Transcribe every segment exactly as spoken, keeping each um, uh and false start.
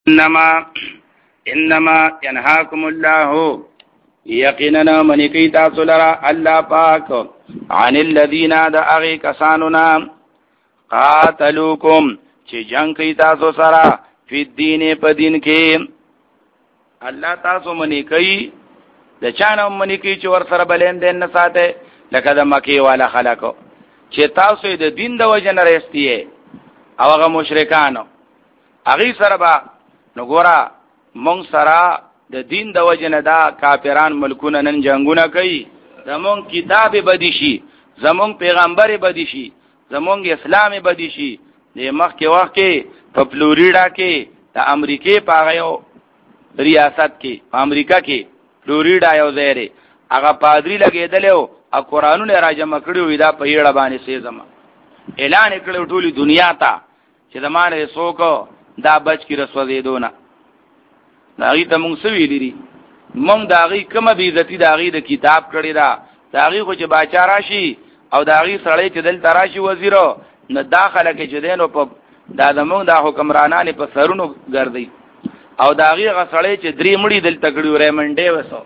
انما انما ينهاكم الله یقینا من کی تاسو لرا الله پاک عن الذين دعوا کسانونا قاتلوکم چې جنگ کی تاسو سره په دین په دین کې الله تاسو منی کوي د چانه منی کوي چې ور سره بلین دین نه ساته لکه د مکی والا خلکو چې تاسو د دین د وجه نه رستیه او هغه مشرکانو هغه سره با نګورا مونږ سره د دین د وجه نه دا کافران ملکونه نن جنگونه کوي زمون کتاب بدی شي زمون پیغمبر بدی شي زمون اسلام بدی شي د مخ کې وخت کې په فلوریډا کې د امریکای په غيو ریاست کې امریکا کې فلوریډا یو ځای هغه پادری لګیدلو او قرانونه راجمع کړیو دا په یړه باندې سي زما اعلان کړو ټولي دنیا ته چې زمانه څوک دا بچ کی رسوځې دونه داغی ته مونږ سوي لري مونږ داغی کومه بی عزتی داغی د کتاب کړی دا داغی خو چې باچا راشي او داغی سړی چې دل تراشي وزیرو نه داخله کې چې دینو په دا زمونږ د حکمرانانه په سرونو ګرځي او داغی غ سړی چې درې مړي دل تکړیو ریمنډې وسو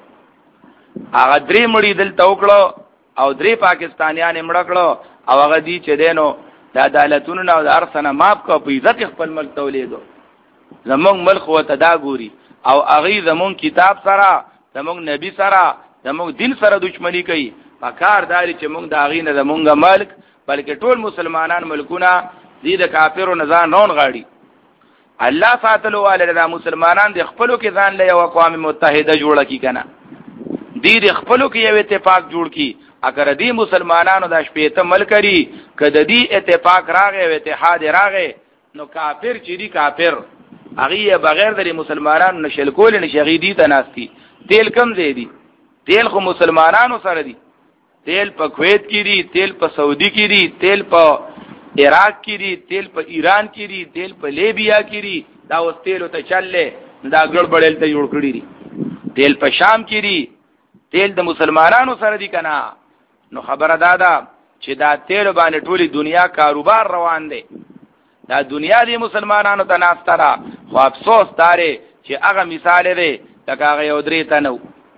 هغه درې مړي دل توکړو او درې پاکستانیان مړ کړو او هغه دی چې دینو د عدالتونو او د ارسنه ماپ کو په عزت خپل ملک تولیدو زمونږ ملک وته دا ګوري او هغه زمونږ کتاب سره زمونږ نبی سره زمونږ دین سره دښمنی کوي پکار داري چې مونږ دا غي نه زمونږ ملک بلکې ټول مسلمانان ملکونه دي د کافرو نه ځان رون غاړي الله فاتلو والے د مسلمانان د خپلو کې ځان له یو اقوام متحده جوړه کی کنه دي د خپلو کې یو اتفاق جوړ کی اگر دې مسلمانانو د شپېته ملکري کده دې اتفاق راغی او اتحاد راغی نو کافر چې دي کافر هغه بغیر د مسلمانانو نشل کول نشي دي تناستی تیل کم دی دي تیل خو مسلمانانو سره دي تیل په کویت کې دي تیل په سعودي کې دي تیل په عراق کې دي تیل په ایران کې دي تیل په لیبیا کې دي دا اوس تیل ته چللې دا ګړبړل ته جوړ کړی دي تیل په شام کې دي تیل د مسلمانانو سره دي کنه نو خبره دادا چې دا تیل باندې ټولي دنیا کاروبار روان دي دا دنیا دی مسلمانانو ته ناستره خو افسوس داره چې هغه مثال دی لکه هغه یو درې تنو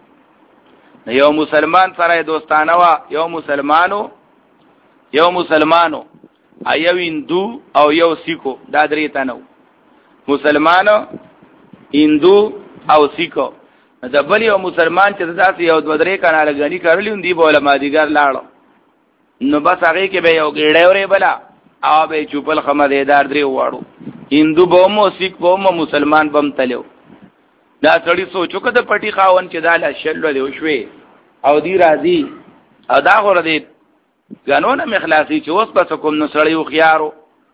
یو مسلمان سره دوستانه وا یو مسلمانو یو مسلمانو ایو هندو او یو سیکو دا درې تنو مسلمانو هندو او سیکو دا بل یو مسلمان چې تاسو یو دو درې کانه لګنی کړلې دی بوله مادیګر لاړو نو بس هغه کې به یو ګړې ورې بلا او به چوپل خمدیدار درې واړو هندو بومو سیک بومو مسلمان بم تلو دا سړی سوچو کده پټی خاون چې دا لا شلو دی وشوي او دی راضی او دا غره دی قانون مخلاصي چې اوس پس کوم نو سړی خو خيارو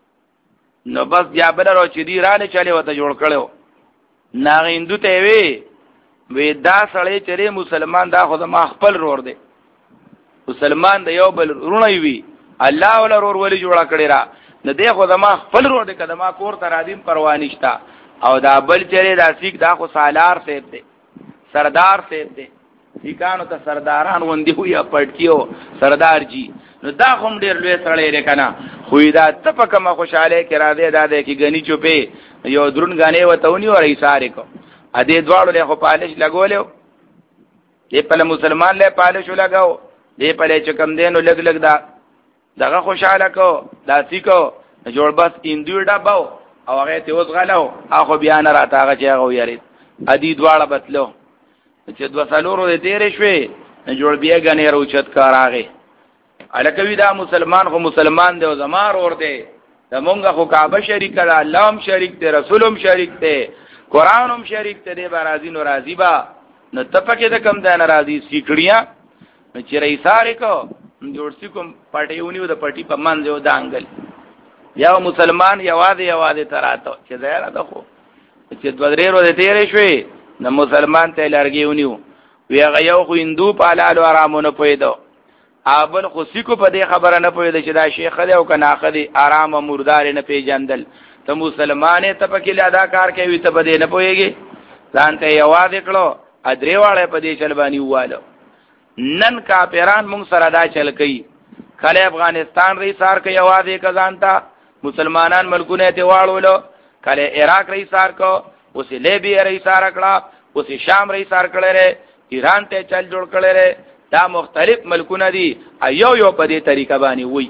نو بس بیا بل ورو چې دی را نه چلے وته جوړ کړو ناغ هندو ته وی وی دا سړی چې مسلمان دا خو ما خپل رور دی مسلمان د یو بل رونه وی الله ولا رور ولی جوړه کړی را نه دی خو زما خپل رور دی کده ما کور تر ادم پروا نشتا او دا بل چره دا سیک دا خو سالار سیب دی سردار سیب دی سیکانو ته سرداران وندي ویا پټکیو سردار جی نو دا هم ډیر لوی سره لري کنه خو دا تپکه ما خوشاله کرا دی دا دی کی غنی چوپې یو درون غانې وتونی ور ایثار کو ا دې دواړو له خو پالش لګولیو دې په مسلمان له پالش لګاو دې په لې چکم دینو لګ لګ دا دغه خوشاله کو دا سیکو جوړ بس اندوی ډباو او هغه ته اوس غلو اخو بیا نه راته هغه چې هغه یاري ادي دواړه بتلو چې دو سالورو دې تیرې شوي جوړ بیا غنې روچت کار هغه الکوی دا مسلمان خو مسلمان دی او زمار اور دی زمونږه خو کعبه شریک ده الله هم شریک دی رسول هم شریک دی قران هم شریک دی برازي نو راضي با نو تپکه د کم ده ناراضي سیکړیا چې رئیساره کو جوړ سی کوم پټیونیو د پټی په مان دیو دانګل یو مسلمان یواده یواده تراته چې زیاره ده خو چې دوه درې ورځې تیرې شوې نو مسلمان ته لارګیونیو وی هغه یو خو هندو په حلال او حرامونه پویدو ابل خو سیکو په دې خبره نه پویدو چې دا شیخ دی او کنه اخدي آرام او مردار نه پیجندل ته مسلمانې ته په کې ادا کار کوي ته بده نه پويږي ځان ته یواده کړو ادریواله په دې چلبانی واله نن کافران مونږ سره دا چل کوي کله افغانستان ری سار کوي आवाज کزان تا مسلمانان ملکونه ته واړولو کله عراق ری سار کو اوس لیبیا رئیس کړه، اوس شام رئیس کړه، ایران ته چل جوړ کړي. دا مختلف ملکونه دي، ایو یو په دې طریقه باندې وای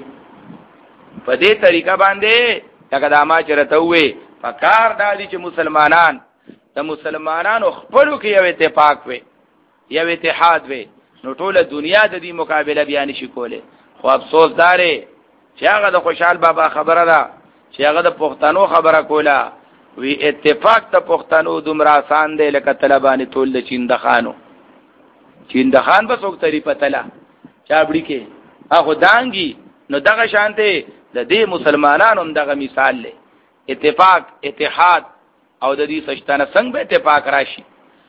په دې طریقه باندې لکه دا ما چرته وې فکار دا دي چې مسلمانان د مسلمانانو خپلو کې یو اتفاق وي، یو اتحاد وي، نو ټوله دنیا د دې مقابله بیا نشي کوله. خو افسوس داره چې هغه د خوشحال بابا خبره ده چې هغه د پښتنو خبره کوله، وی اتفاق د پښتنو دومره آسان دی لکه طلبانې ټول د چین د خانو چین د خان بس وک تری پتلا چابړي کې هغه دانګي. نو دغه شانته د دې مسلمانانو دغه مثال له اتفاق اتحاد او د دې سشتانه څنګه به اتفاق راشي.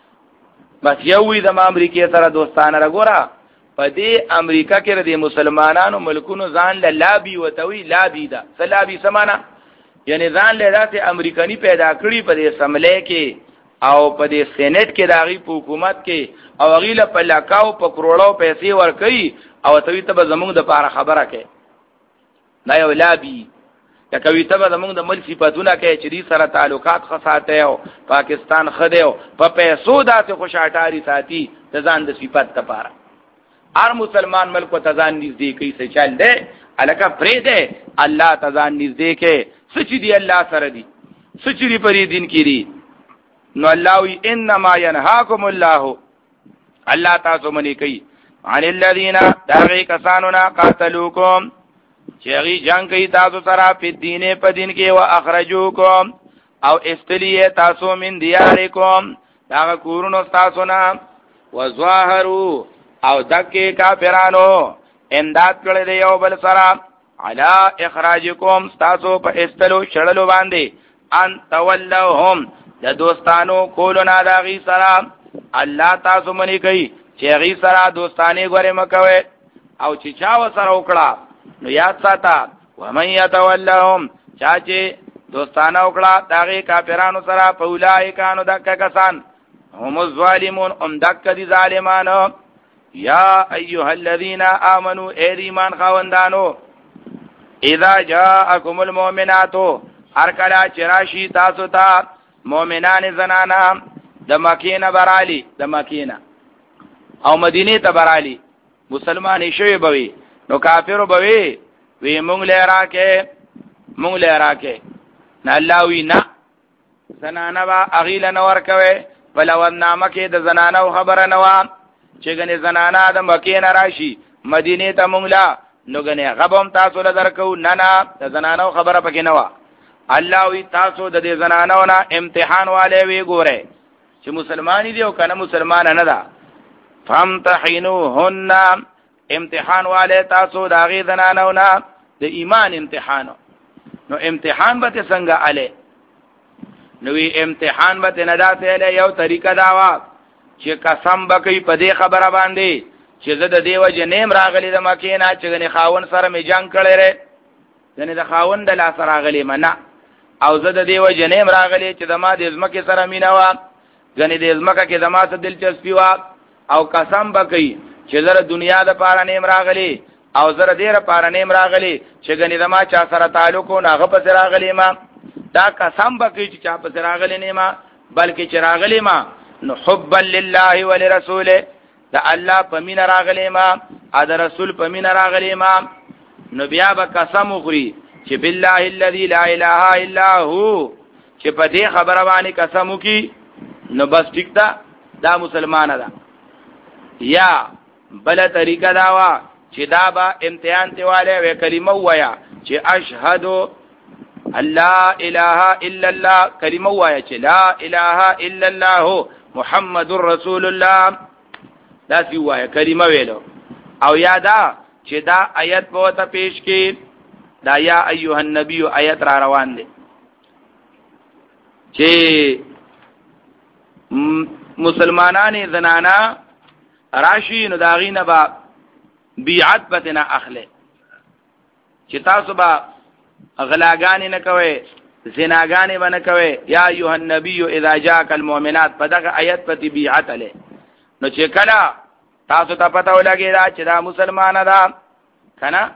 بس یو وی د امریکای سره دوستانه راګورا په دې امریکا کې د مسلمانانو ملکونو ځان له لابي وتوي لابي دا سلابي سمانا یعنی ځان له داسې امریکایي پیدا کړی په دې سملې کې او په دې سېنات کې داغي په حکومت کې او غیله په لکاو په کروڑو پیسې ور کوي او توی ته زمونږ د پاره خبره کوي دا یو لابي یا کوي ته زمونږ د مل صفاتونه کوي چې دې سره تعلقات خاصاته او پاکستان خدیو په پیسو داسې خوشاټاری ساتي د ځان د صفات لپاره. هر مسلمان ملک ته ځان نږدې کوي څه چل دی الکه پرې دی الله ته ځان نږدې کوي سچ دی الله سره دی سچ دی پرې دین کې دی. نو الله وی انما ينهاكم الله الله تاسو منی کوي عن الذين دغه کسانو نا قاتلوکم چې غي جنگ کوي تاسو سره په دین په دین کې او اخرجوکم او استلیه تاسو من دیارکم دا کورونو تاسو نا وظاهروا او دکې کافرانو امداد کړی دی یو بل سره علا اخراجکم تاسو په استلو شړلو باندې ان تولوهم د دوستانو کولو نه داغي سره الله تاسو منی کوي چې غي سره دوستانه غره مکوي او چې چا وسره وکړه نو یاد ساته ومن يتولهم چا چې دوستانه وکړه داغي کافرانو سره پولای کانو دک کسان هم الظالمون ام دک دي ظالمانو. یا ایها الذين امنوا ایمان خوندانو اذا جاءكم المؤمنات هر کله چرشی تاسو ته مؤمنان زنانا د مکینه برالی د مکینه او مدینه ته برالی مسلمان شوی بوي نو کافر بوي وی مونږ له راکه مونږ له راکه نه الله وی نه زنانا با اغیل نور کوي بلو نامه کې د زنانو خبره نه و چې غني زنانا د مکینه راشي مدینه ته مونږ لا نو غني غبم تاسو له درکو نه نه د زنانو خبره پکې نه و. الله وی تاسو د دې زنانو نه امتحان والے وی ګوره چې مسلمانی دی او کنه مسلمان نه ده فامتحنوهن امتحان والے تاسو د هغه زنانو نه د ایمان امتحانو. نو امتحان به څنګه اله نو وی امتحان به نه داته له یو طریقه دا وا چې قسم بکې په دې خبره باندې چې زه د دیو جنیم راغلی د مکینه چې غني خاون سره می جنگ کړی ر غني د خاون د لاس راغلی منه او زه د دیو جنیم راغلی چې د ما د ازمکه سره مینا وا غني د ازمکه کې د ما سره دلچسپي وا او قسم بکې چې زره دنیا د پاره نیم راغلی او زره ډیره پاره نیم راغلی چې غني د ما چا سره تعلق نه غو په سره راغلی ما دا قسم بکې چې چا په سره راغلی نه ما بلکې چې راغلی ما نو حبا لله ولرسوله دا الله په مين راغلی ما ا د رسول په مين راغلی ما نو بیا به قسم وخوري چې بالله الذي لا اله الا هو چې په دې خبره باندې قسم وکي نو بس ټیک دا دا مسلمان ده. یا بل طریقه دا وا چې دا با امتحان دیواله و کلمه وایا چې اشهد الله اله الا الله کلمه وایا چې لا اله الا الله محمد رسول الله دا سی وایا کلمه ویلو او یادا چې دا آیت په ته پیش کې دا یا ایها النبی آیت را روان دي چې مسلمانان زنانا راشي نو داغینه با بیعت بتنا اخله چې تاسو با غلاګانی نه کوي زناګانی باندې کوي یا ایها النبی اذا جاءك المؤمنات پدغه آیت پتی بیعت له نو چې کله تاسو ته پته ولګی دا چې دا مسلمان ده کنه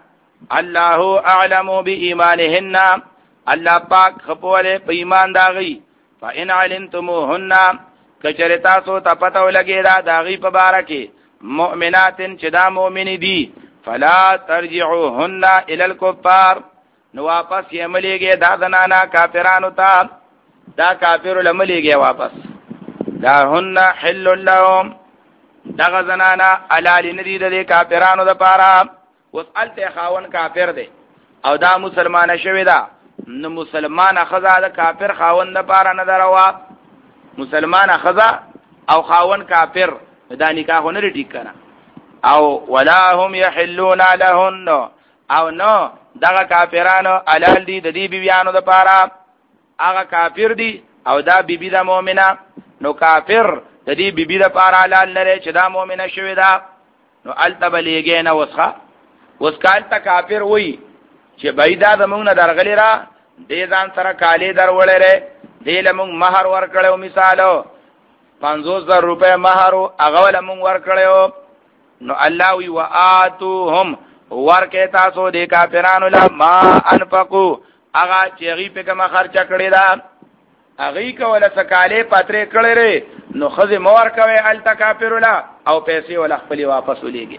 الله اعلم بإيمانهن الله پاک خپوله په ایمان داغي فإن علمتموهن کچره تاسو ته پته ولګی دا داغي په باره کې مؤمناتن چې دا مؤمن دي فلا ترجعوهن الى الكفار نو واپس یې مليږي دا زنانا کافرانو ته دا کافر لمليږي واپس دا هن حل لهم دا زنانا علال ندی د کافرانو د پاره وسالته خاون کافر دی او دا مسلمان شوی دا نو مسلمان خزا د کافر خاون د پاره نه دروا مسلمان خزا او خاون کافر دا نکاح نه ټیک کنه او ولا هم يحلون لهن او نو دغه کافرانو علال دي د دې بیبيانو د پاره هغه کافر دي او دا بیبي د مؤمنه نو کافر د دې بیبي د پاره علال لري چې دا مؤمنه شوی دا نو التبلیګه نه وسخه وسکال ته کافر وای چې بيدا زمونږ نه درغلی را دې ځان سره کالی درولې ره دې لمون مہر ور کړو مثالو پنځوس زره روپے مہر هغه لمون ور کړو نو الله وی واتوهم ورکه تاسو د کافرانو لا ما انفقوا هغه چې غي په کومه خرچه کړی دا هغه کوله سکاله پاتره کړی ره نو خزه مور کوي ال تکافر لا او پیسې ول خپل واپس ولېږي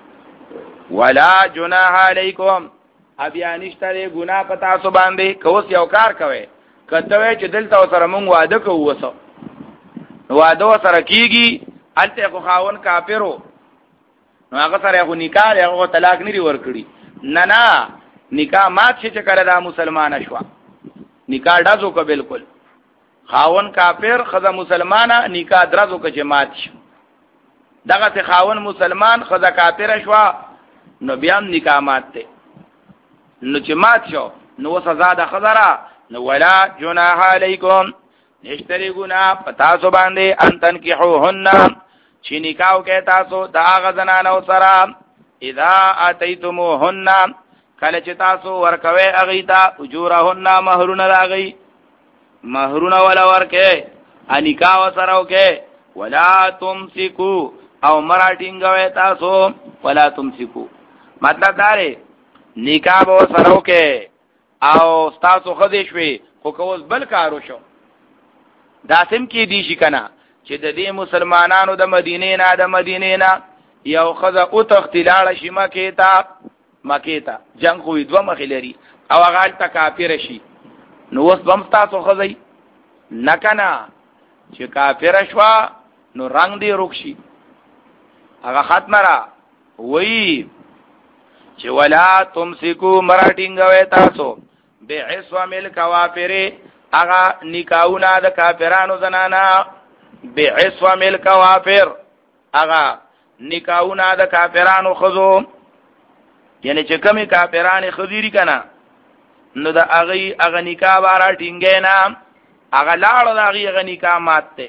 ولا جناح علیکم ابیا نشته ګناه پتا سو باندې کوس یو کار کوي کته چې دلته سره مونږ واده کوو وسو واده سره کیږي الته خو خاون کافرو نو هغه سره خو نکاح هغه طلاق نه ور کړی نه نه نکاح مات شي چې کړه دا مسلمان شوا نکاح دازو کو بالکل خاون کافر خزه مسلمانه نکاح درازو کو چې مات شي دغه ته خاون مسلمان خزه کافر شوا نو بیا نکاح مات ته نو چې مات شو نو سزا ده خزرا نو ولا جناح علیکم نشتری گناہ پتا سو باندې ان تنکحوهن چې نکاح کې تاسو دا غزنانو سره اذا اتیتموهن کله چې تاسو ورکوي اغیتا اجورهن مہرون راغی مہرون ولا ورکه انکاح سره وکي ولا تمسکو او مراټینګوي تاسو ولا تمسکو مطلب دا دی نکاح به سره وکي او تاسو خدای شوي خو کوس بل کارو شو داسم کې دی شي کنه چې د دې مسلمانانو د مدینې نه د مدینې نه یو خزه او تختلاله شي مکه ته مکه ته جنگ خو دوه مخ لري او هغه ته کافر شي نو وس بم تاسو خزي نه کنه چې کافر شوا نو رنگ دی روکشي هغه ختمه را وای چې ولا تمسکو مراټینګوي تاسو بعصم الکوافر هغه نکاحونه د کافرانو زنانا بعصم الکوافر هغه نکاحونه د کافرانو خزو یعنی چې کمی کافرانه خزيري کنا نو د هغه هغه نکاح بارا ټینګې نه هغه لاړو د هغه هغه نکاح ماته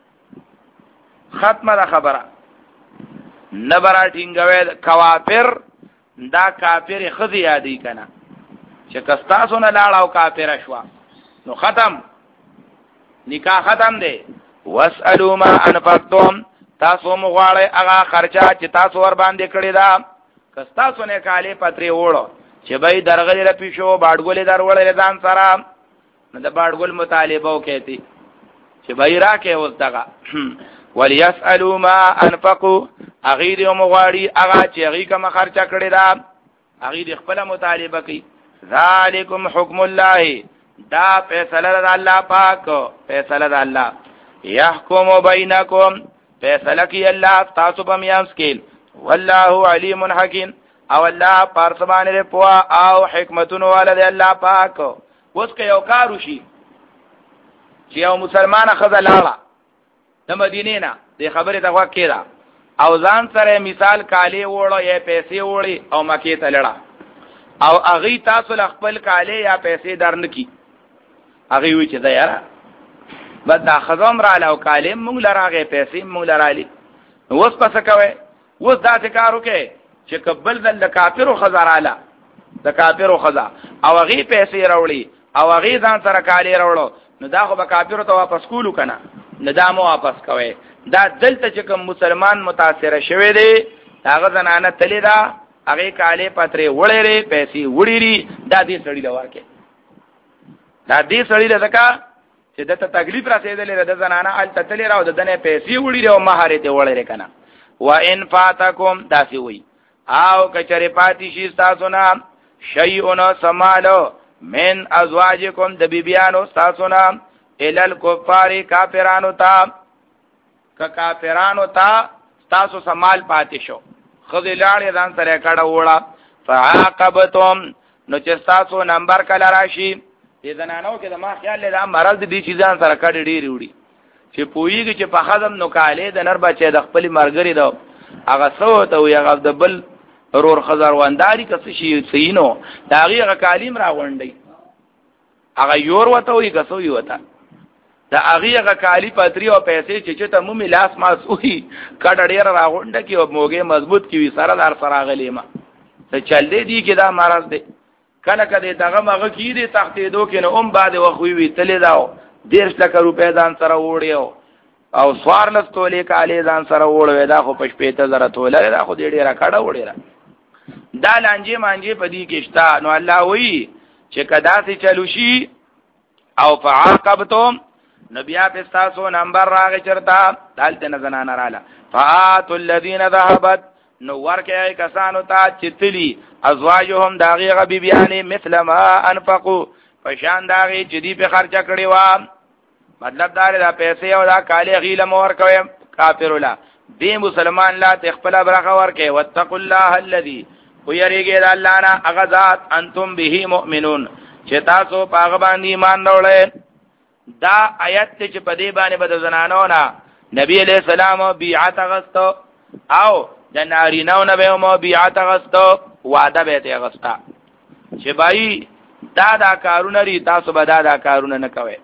ختمه ده خبره نبرا ټینګوي کوافر دا کافر خزي یادی کنا چې کستاسو نه لاړو کافر شوا نو ختم نکاح ختم دی واسالو ما انفقتم تاسو مغواړی هغه خرچه چې تاسو ور باندې کړی دا کستاسو نه کاله پتري وړو چې به درغلی را پیشو باډګولې درولې ځان سره نو د باډګول مطالبه وکړي چې به راکې اوس دغه وليسالو ما انفقوا اغیر مغواړي هغه چې هغه کوم خرچه کړی دا هغه خپل مطالبه کوي ذالکم حکم الله دا فیصله د الله پاک فیصله د الله يحكم بينكم فیصله کوي الله تاسو په میانس کې والله علیم حکیم او الله پارسبانه په او حکمتونو ولد الله پاک اوس که یو کار وشي چې یو مسلمان خزه لاړه د مدینې نه د خبره ته وکړه او ځان سره مثال کالی وړو یا پیسې وړي او مکه ته لړه او اغي تاسو خپل کالی یا پیسې درنکي اغي وی چې دا یاره بد خزم را له کالم مونږ لراغه پیسې مونږ لرالي اوس پس کوي اوس دا کارو کې چې قبل د کافرو خزراله د کافرو خزا او هغه پیسې راوړي او هغه ځان سره کالي راوړو نو دا خو به کافرو ته واپس کولو کنه نه دا مو واپس کوي دا دلته چې کوم مسلمان متاثر شوی دی هغه زنانه تلی دا هغه کالي پترې وړې پیسې وړې دا دې سړی لور کې دا دې سړی لکه چې د ته تکلیف رسیدلې د زنانه ال تتلې راو د دنه پیسې وړي او مہاره ته وړلې کنه وان فاتکم داسي وي او کچره پاتې شي تاسو نه شیئون سمالو من ازواجکم د بیبیانو تاسو نه الال کفار کافرانو تا ک کافرانو تا تاسو سمال پاتې شو خذلاړ ځان سره کړه وړه فعاقبتم نو چې تاسو نمبر کله راشي دې زنانو کې د ما خیال له مرض دي چې ځان سره کړي ډېری وړي چې پوېږي چې په خدم نو کاله د نر بچي د خپل مرګري دا هغه سو ته وي هغه د بل رور خزر ونداري کس شي سینو دا هغه کالیم را غونډي هغه یور وته وي کسو یو وته دا هغه کالی پاتری او پیسې چې ته مو ملاس ما سوې کډ ډیر را غونډه کې او موګه مضبوط کی سره دار سره غلیما ته چل دې دي کې دا مرز دی کله کله دغه مغه کې دي تختې دو کې نو ام بعد وخوي وی تلې داو دیرش لک روپې ځان سره وړیو او سوار لس تولې کالې ځان سره وړوي دا خو پښپې ته زره تولې دا خو دې ډیره کډه وړیرا دا لانجه مانجه پدې کې شتا نو الله وی چې کدا سي چلو شي او فعاقبتم نبیا پستاسو نمبر راغی چرتا دالته نه زنانه رااله فاتل الذين ذهبت نو ورکه کسانو ته چتلی ازواجهم داغي غبي بیان مثل ما انفقوا پشان داغي چې دی په خرچه کړی و مطلب دا دا پیسې او دا کالی غیله مور کوي کافر ولا دی مسلمان لا تخپل برخه ورکه واتقوا الله الذي ويریږي د الله نه اغذات انتم به مؤمنون چې تاسو پاغه باندې ایمان راوړل دا آیت چې په دې باندې بد زنانو نه نبی علیہ السلام بیعت غستو او د نارینو نه به مو بیعت غستو وعده به ته غستا چې بای دا دا کارونه ری تاسو به دا دا کارونه نه کوي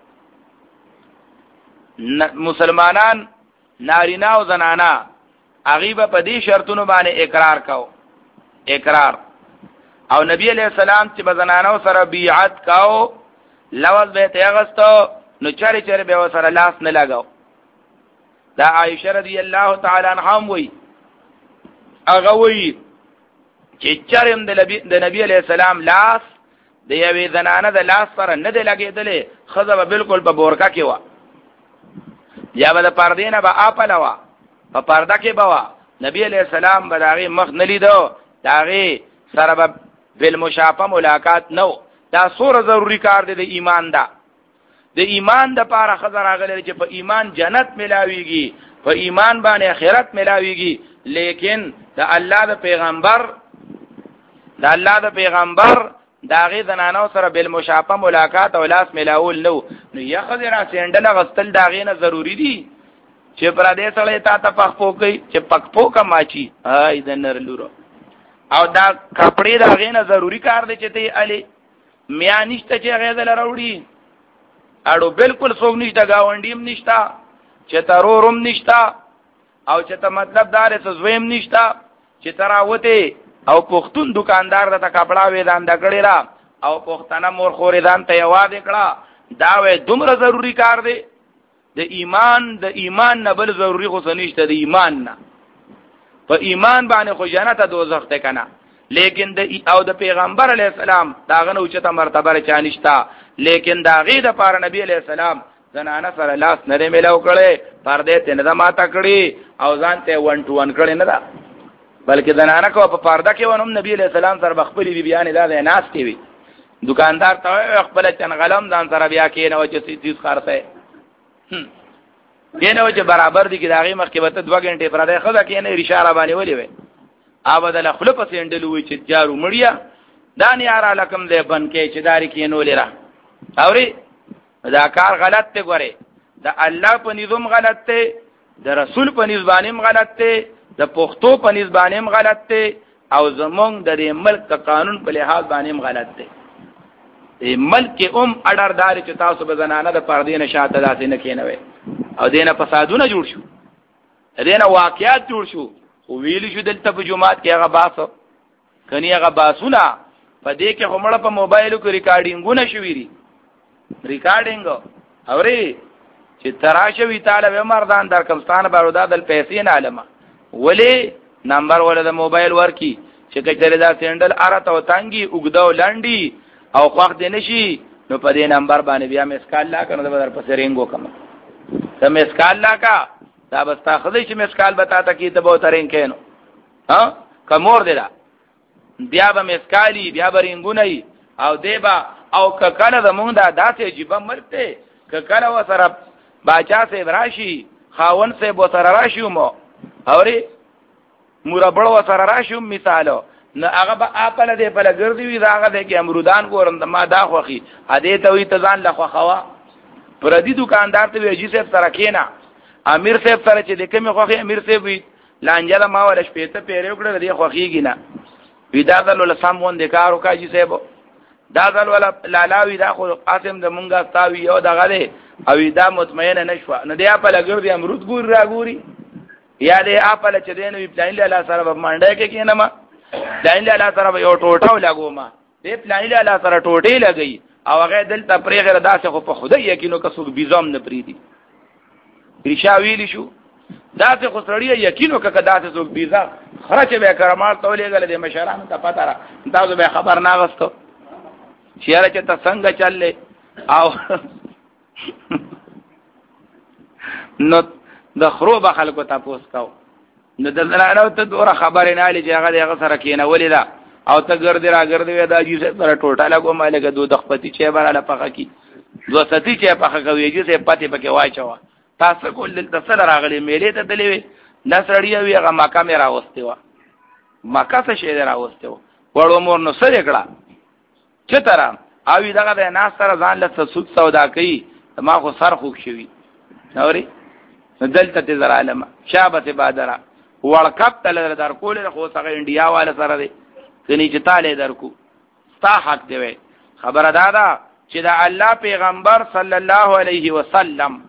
مسلمانان نارینا او زنانا غیبه په دې شرطونو باندې اقرار کاو اقرار او نبی علیہ السلام چې بزنانو سره بیعت کاو لوز به ته غستو نو چاري چاري به سره لاس نه لگاو دا عائشہ رضی الله تعالی عنها وی هغه وی چې چرم د نبی علیہ السلام لاس د یوې زنانه د لاس سره نه دی لګېدلې خزه بالکل په بورکا کې و یا به د پردې نه به اپل و په پرده کې به نبی علیہ السلام به داغي مخ نه لیدو داغي سره به بالمشافه ملاقات نو دا سور ضروری کار دی د ایمان دا د ایمان د پاره خزر راغلی چې په ایمان جنت ملاويږي په ایمان باندې آخرت ملاويږي لیکن د الله د پیغمبر د الله د پیغمبر داغه زنانو سره بالمشافه ملاقات او لاس ملاول نو نو یا خزر سندل غستل داغه نه ضروری دي چې پر دې سره تا ته پخپو کوي چې پخپو کا ماچی آی د نرلورو او دا کپڑے داغه نه ضروری کار دی چې ته علي میا نشته چې غزل راوړي اړو بالکل څوک نشته گاونډیم نشته چې ترورم نشته او چې ته مطلب دار څه زویم نشته چې تراوته او پختون دکاندار د کپڑا وېدان د کړي را او پختانه مور خورې دان ته یواد کړه دا وې دومره ضروری کار دی د ایمان د ایمان نه بل ضروری خو نشته د ایمان نه په ایمان باندې خو جنت دوزخ ته کنه لیکن د او د پیغمبر علی السلام داغه نو چته مرتبه چا نشتا لیکن داغه د پار نبی علی السلام زنانه سره لاس نه ملو کړي پردې ته نه ماته کړي او ځان ته ون ټو ون کړي نه دا بلکې زنانه کو په پرده کې ونوم نبی علی السلام سره بخپلی بی بیان دا نه ناس کی وی دکاندار ته خپل چن غلم ځان سره بیا کې نه و چې چیز خرڅه دینه و چې برابر دي کې داغه مخ کې وته دوه غنټه پرده خدا کې نه اشاره باندې ولي وي اوبدل خپل پسې انډلو وي چې جارو مړیا دانی ارا لکم دې بن کې چې داری کې نو لرا اوري دا کار غلط ته ګوره دا الله په نظام غلط ته د رسول په نظام غلط ته د پښتو په نظام غلط ته او زمونږ د ملک د قانون په لحاظ باندې غلط ته ملک ام اډردار چې تاسو به زنانه د پردې نشاته داسې نه کینوي او دینه فسادونه جوړ شو دینه واقعیات جوړ شو او ویل شو دلته په جمعات کې هغه باسو کني هغه باسونه په دې کې همړه په موبایل کې ریکارډینګونه شوېری ریکارډینګ اوري چې تراشه وی تعالی به مردان در کمستان بارودا دل پیسې نه علما ولی نمبر ول د موبایل ورکی چې کچره دا سندل ارته او تانګي وګداو لانډي او خوخ دې نشي نو په دې نمبر باندې بیا مسکال لا کنه در پسې رینګو کم ته مسکال لا کا دا بس تا خدای چې مسکال بتا تا کی ته به ترین کینو ها کمور دی دا بیا به مسکالی بیا به رینګونی او دیبا او کله د مونږ دا داسې جيبه مرته کله وسره باچا سے راشي خاون سے بو سره راشي مو اوري مربړ وسره راشي مثالو نه هغه به اپل دې په لګردي وي دا هغه دې کې امرودان ګورم ما دا خوخي ا دې ته وي تزان لخوا خوا پر دې دکاندار ته وی جی صاحب سره کینا امیر صاحب سره چې د کوم خوخي امیر صاحب وي لانجه ما ول شپېته پیرې وکړه دې خوخيږي نه وی دا ځل سم وون د کارو کا جی صاحب دا ځل ولا لالاوی دا خو قاسم د مونږه تاوی یو دغه دی او دا مطمئن نشو نه دی په لګردي امرود ګور را ګوري یا دې اپل چې دین وی پلان له سره به منډه کې کینما پلان له سره یو ټوټاو لګوما دې پلان له سره ټوټې لګي او هغه دلته پرې غیر داسې خو په خدای یقینو کسو بيزام نه پریدي ریشا ویلی شو داسې خو سړی یقینو ککه داسې څوک بيزا خرچ به کرامات تولې غل دې مشرانو ته پتا را تاسو به خبر نه غستو چیرې چې ته څنګه چللې او نو د خروب خلکو تاسو کاو نو د زنانو ته دوره خبرې نه لې چې هغه دغه سره کینه ولې دا او ته ګرځې را ګرځې دا جی سره ټوټه لګو مالګه دوه دخپتی چې براله پخه کی دوه ستی چې پخه کوي چې پاتې پکې واچو تاسو کول د سره راغلي میلې ته تلې نسړی وی هغه مکه مې راوستي و مکه څه شي راوستي و وړو مور نو سره کړه چې ترا او دغه د ناس سره ځان له سود سودا کوي ما خو سر خوښ شوی نوري دلته ته زرا علم شابه بادره ورکپ تل در کول خو څنګه انډیا والا سره دی کني چې تعالی درکو ستا حق دی خبره دادا چې دا الله پیغمبر صلی الله علیه وسلم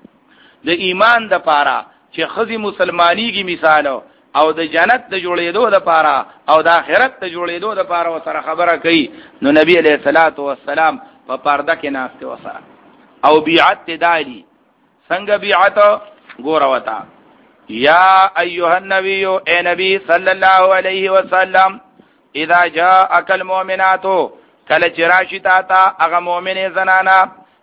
د ایمان د پاره چې خزي مسلمانیږي مثالو او د جنت د جوړېدو د پاره او د آخرت د جوړېدو د پاره سره خبره کوي نو نبی علیہ الصلوۃ والسلام په پرده کې ناشته وسره او بیعت دالی څنګه بیعت ګور وتا یا ایها النبی اے نبی صلی الله علیه وسلم اذا جاءك المؤمنات کله چراشی تا تا هغه مؤمنه زنانا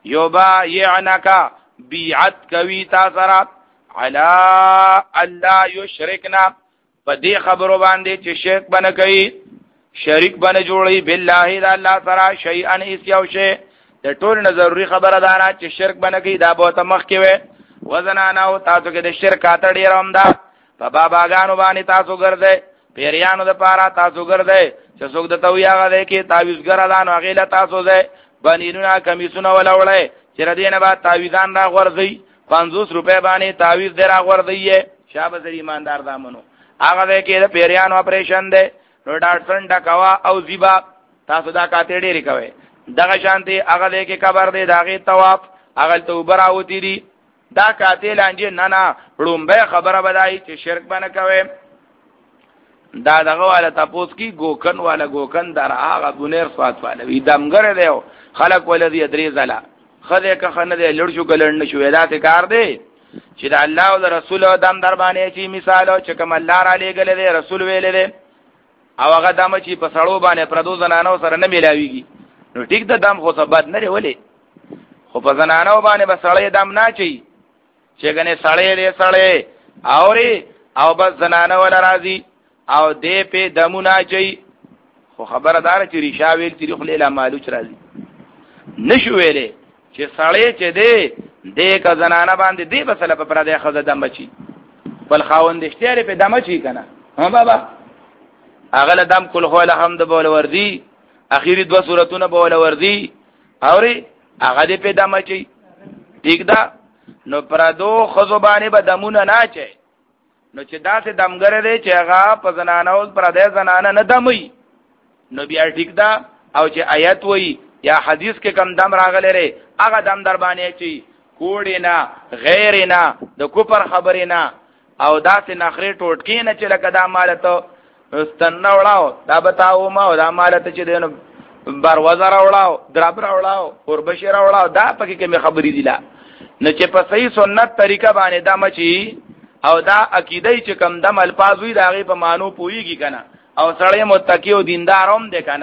یبایعنک بیعت کوي تا سره علا الله یشرکنا په دې خبرو باندې چې شرک بنه کوي شریک بنه جوړي بالله د الله سره شیئا اس یو شی د ټول نه ضروری خبره ده نه چې شرک بنه کوي دا به تمخ کې وي وزنانا او تاسو کې د شرک اته ډیر هم ده په باباګانو باندې تاسو ګرځي پیریانو د پاره تاسو ګرځي چې څوک د تویا غږی کې تعویذګر دانو غیله تاسو ده بنینونه کمیسونه ولولې چې ردینه با تعویذان را غورځي پنځوس روپے باندې تعویذ درا غورځي شابه ایماندار دامنو هغه ده کې د پیریانو اپریشن ده نو ډاکټر ډکوا او زیبا تاسو دا کاته ډېری کوي دغه شانتي هغه ده کې قبر ده داغه طواف هغه ته وبراوتی دي دا کاته لانجه نه نه رومبه خبره بدای چې شرک باندې کوي دا دغه والا تاسو کی گوکن والا گوکن در هغه بنیر صفات والا وی دمګر دی خلق ولذي ادري زلا خدای که خنه دی لړ شو کلن شو ادات کار دی چې د الله او رسول او دم در باندې چې مثالو چې کوم الله را لېګل دی رسول ویل دی او هغه دم چې په سړو باندې پردو زنانو سره نه ملاويږي نو ټیک د دم خو ثبات نه لري خو په زنانو باندې به سړی دم نه چي چې کنه سړی دې سړی اوري او بس زنانو ولا راضي او دې په دمونه چي خو خبردار چې ریشا ویل چې خو له مالوچ راضي نشو ویلې چې سړی چې دې دې کا زنانه باندې دې بسله په پردې خزه دم چي بل خاوند اشتیاري په دم چي کنه ها بابا اغله دم کول خو الحمد بول وردی اخیری دو صورتونه بول وردی اوري هغه دې په دم چي ٹھیک ده نو پردو خزو باندې به دمونه نه چي نو چې داسې دمګره دی چې هغه په زنانو پر دې زنانه نه دمي نو بیا ټیک دا او چې آیت وای یا حدیث کې کم دم راغلی لري هغه دم در باندې چی کوړی نه غیر نه د کوپر خبرې نه او داسې نخري ټوټکی نه چې لکه دا مالته استنه وړاو دا بتاو ما دا مالته چې دینو بر وزر وړاو دربر وړاو اور بشیر وړاو دا پکې کې خبرې دي لا نه چې په صحیح سنت طریقه باندې دا مچی او دا عقیده چې کم دم الفاظ وي داغه په مانو پويږي کنه او سړی متقی او دیندار هم دی کنه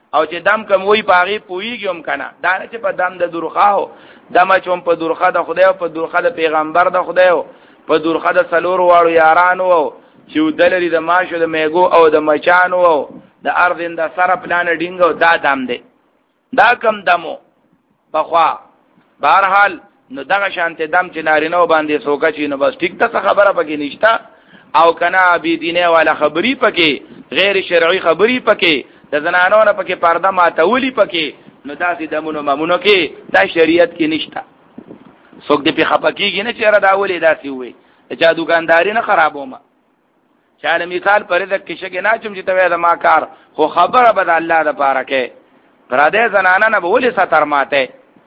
او چې دم کوم وی پاغي پویږم کنه دا نه چې په دم د درخاو دم چوم په درخه د خدای او په درخه د پیغمبر د خدای او په درخه د سلور واړو یارانو چې ودلري د ماشو د میګو او د مچانو او د ارضین د سره پلان ډینګو دا دم دی دا کم دمو بخوا بهرحال نو دغه شانته دم چې نارینه باندې سوکا چی نو بس ټیک ته خبره پکې نشتا او کنا بی دینه والا خبري پکې غیر شرعي خبري پکې د زنانو نه پکې پرده ماتولی پکې نو داسې دمونو مامونو کې دا شریعت کې نشتا څوک دې په خپکیږي نه چیرې دا ولې داسې وي چې دکانداري نه خرابومه چاله مثال پرې د کښه کې نه چم چې ته ما کار خو خبره بد الله د پاره کې پر دې زنانه نه ولې ستر ماته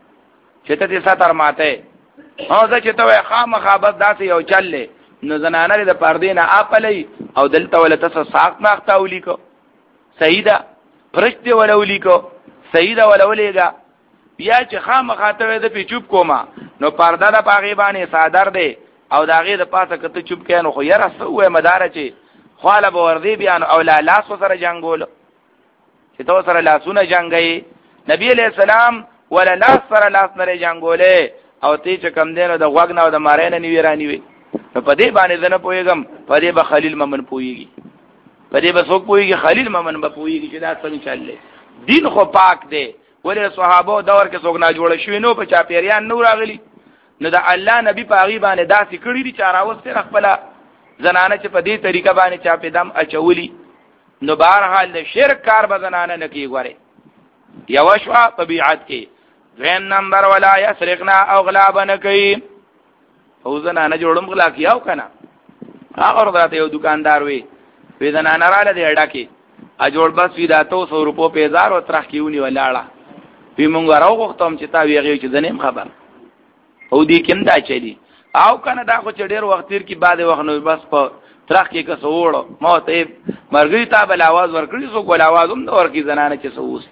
چې ته دې ستر ماته او دا چې ته خامخا بس داسې یو چلې نو زنانه د پردې نه اپلې او دلته ولته ساق ماخته ولیکو صحیح ده پرشته ولولي کو صحیح ده ولولېګا بیا چې خامخا ته د پی چوب کوما نو پرده د پاغي باندې صادر دی او داغه د پاسه کته چوب کین خو یره سوې مدار چې خاله به وردی بیان او لا لاس سره جنگول چې تو سره لاسونه جنگي نبی علیہ السلام ولا لاس سره لاس نه جنگولې او تی چې کم دینو د غوګ نه او د مارینه نیوی رانی وي په دې باندې زنه پويګم په دې به خلیل ممن پويږي په دې به څوک پويږي خلیل ممن به پويږي چې دا څنګه چلې دین خو پاک دی ولې صحابه دور کې څوک نه جوړ شوی نو په چا پیریان نور راغلي نو د الله نبی پاغي باندې داسې کړی دي چې راوسته خپل زنانه چې په دې طریقه باندې چا په دم اچولي نو بهرحال د شرک کار به زنانه نه کوي غوړي یو شوا طبيعت کې ذین نمبر ولا یسرقنا او غلابا نه کوي او زنانه جوړم غلا کیاو کنه هغه ورته یو دکاندار وي په زنانه رااله دی اډا کې ا جوړ بس ویدا تو سو روپو په هزار او ترخ کیونی ولاړه په مونږ راو وختم چې تا ویږي چې دنیم خبر او دې کوم دا چلی او کنه دا خو چې ډیر وخت تیر کې بعد وخت نو بس په ترخ کې کس وړو مو ته مرګی تا بل आवाज ورکړي سو ګول आवाज هم ورکی زنانه چې سوس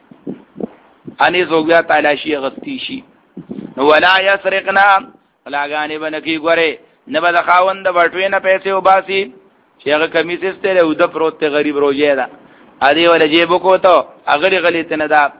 اني زوګیا تلاشي غتی شي ولا يسرقنا لاګانی بنکی ګوره نه بد خاوند بټوي نه پیسې وباسي چې هغه کمیس ستله او د پروت غریب روزه ده ا دې ول جيبو کو ته اغری غلیت نه ده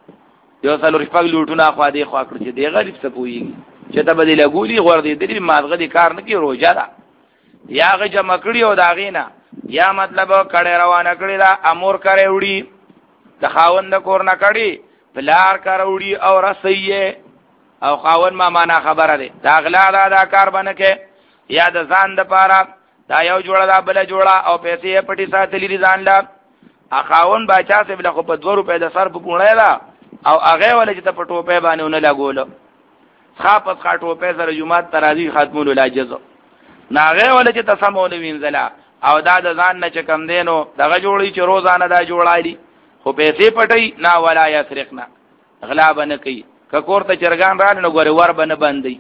یو څلور شپږ لوټونه خو دې خو کړ چې دې غریب څه پويږي چې ته بدله ګولي غور دې دې مازغه دې کار نه کی روزه ده یا غ جمع کړی او دا غینا یا مطلب کړه روانه کړی دا امور کرے وړي د خاوند کور نه کړی بلار کار وړي او رسیه او خاون ما معنا خبره ده دا غلا دا, دا کار باندې کې یا د ځان د پاره دا یو جوړه دا بل جوړه او پیسې پټي ساتلې دي ځان لا اخاون باچا سه بل خو په دوه روپے د سر په پونه دا او هغه ول چې ته په ټوپه باندې ونه لګول خاپس خاطو په سره جمعات ترازی ختمول لاجزو ناغه ول چې تسمون وینځلا او دا د ځان نه چکم دینو دغه جوړی چې روزانه دا جوړایلی خو پیسې پټي نا ولا یسرقنا غلا بنه کوي ککور ته چرګان را نه غوري ور بنه باندې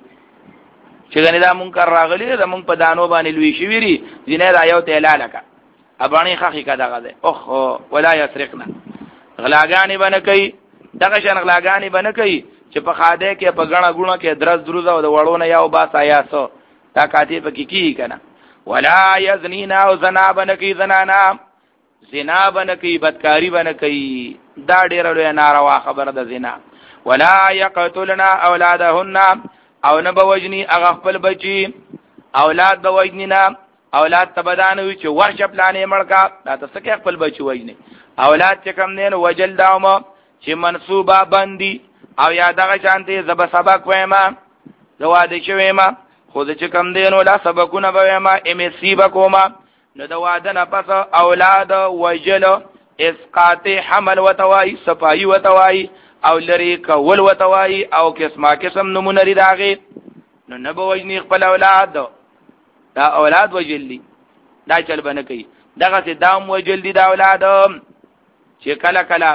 چې غنی دا مونږ کار راغلی دا مونږ په دانو باندې لوي شویری ځینې دا یو ته لالکا ابانی خخی کا دغه ده اوه ولا یسرقنا غلاګانی بنه کوي دغه شان غلاګانی بنه کوي چې په خاده کې په غنا غونو کې درز دروزه او د وړونه یو باس آیاسو تا کاتی په کې کی کنه ولا یزنینا او زنا بنه کوي زنانا زنا بنه کوي بدکاری بنه کوي دا ډیر لوی ناروا خبره ده زنا ولا یقتلنا اولادهن او نه بوجنی هغه خپل بچی اولاد بوجنینا اولاد تبدانوي چې ورشه پلانې مړکا دا تاسو کې خپل بچی وجنی اولاد چې کم نه وجل داوم چې منصوبه بندي او یا دغه چانته زب سبق وېما زواده شوېما خو چې کم دینو لا سبقونه وېما ام اس سی بکوما نو د واده نه پس اولاد وجل اسقاط حمل وتوای صفای وتوای او لری کول وتوای او قسمه قسم نمونه لري داغه نو نه بوجنی خپل اولاد دا اولاد وجلی دا چل بنه کوي دغه سي دام وجلی دا اولاد چې کله کله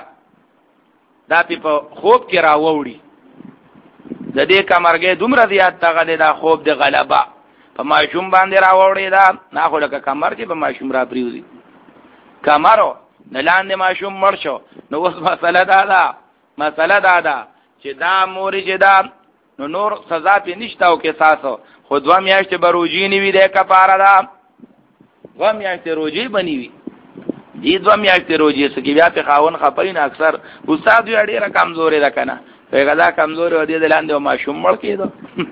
دا په خوب کې راووړي د دې کمرګې دومره زیات دغه دا خوب د غلبا په ماشوم باندې راووړي دا نه خو لکه کمر چې په ماشوم را پریوزي کمرو نه لاندې ماشوم مړ شو نو اوس مسله دا ده مسله دا ده چې دا مورې چې دا نو نور سزا پې نشته او قصاص خو دوه میاشتې به روجي نه وي د کفاره ده دوه میاشتې روجي به نه وي دې دوه میاشتې روزي سکی بیا په خاون خپین اکثر استاد یې ډیره کمزورې ده کنه پیغه دا کمزورې و دې لاندې ما شوم مړ کېدو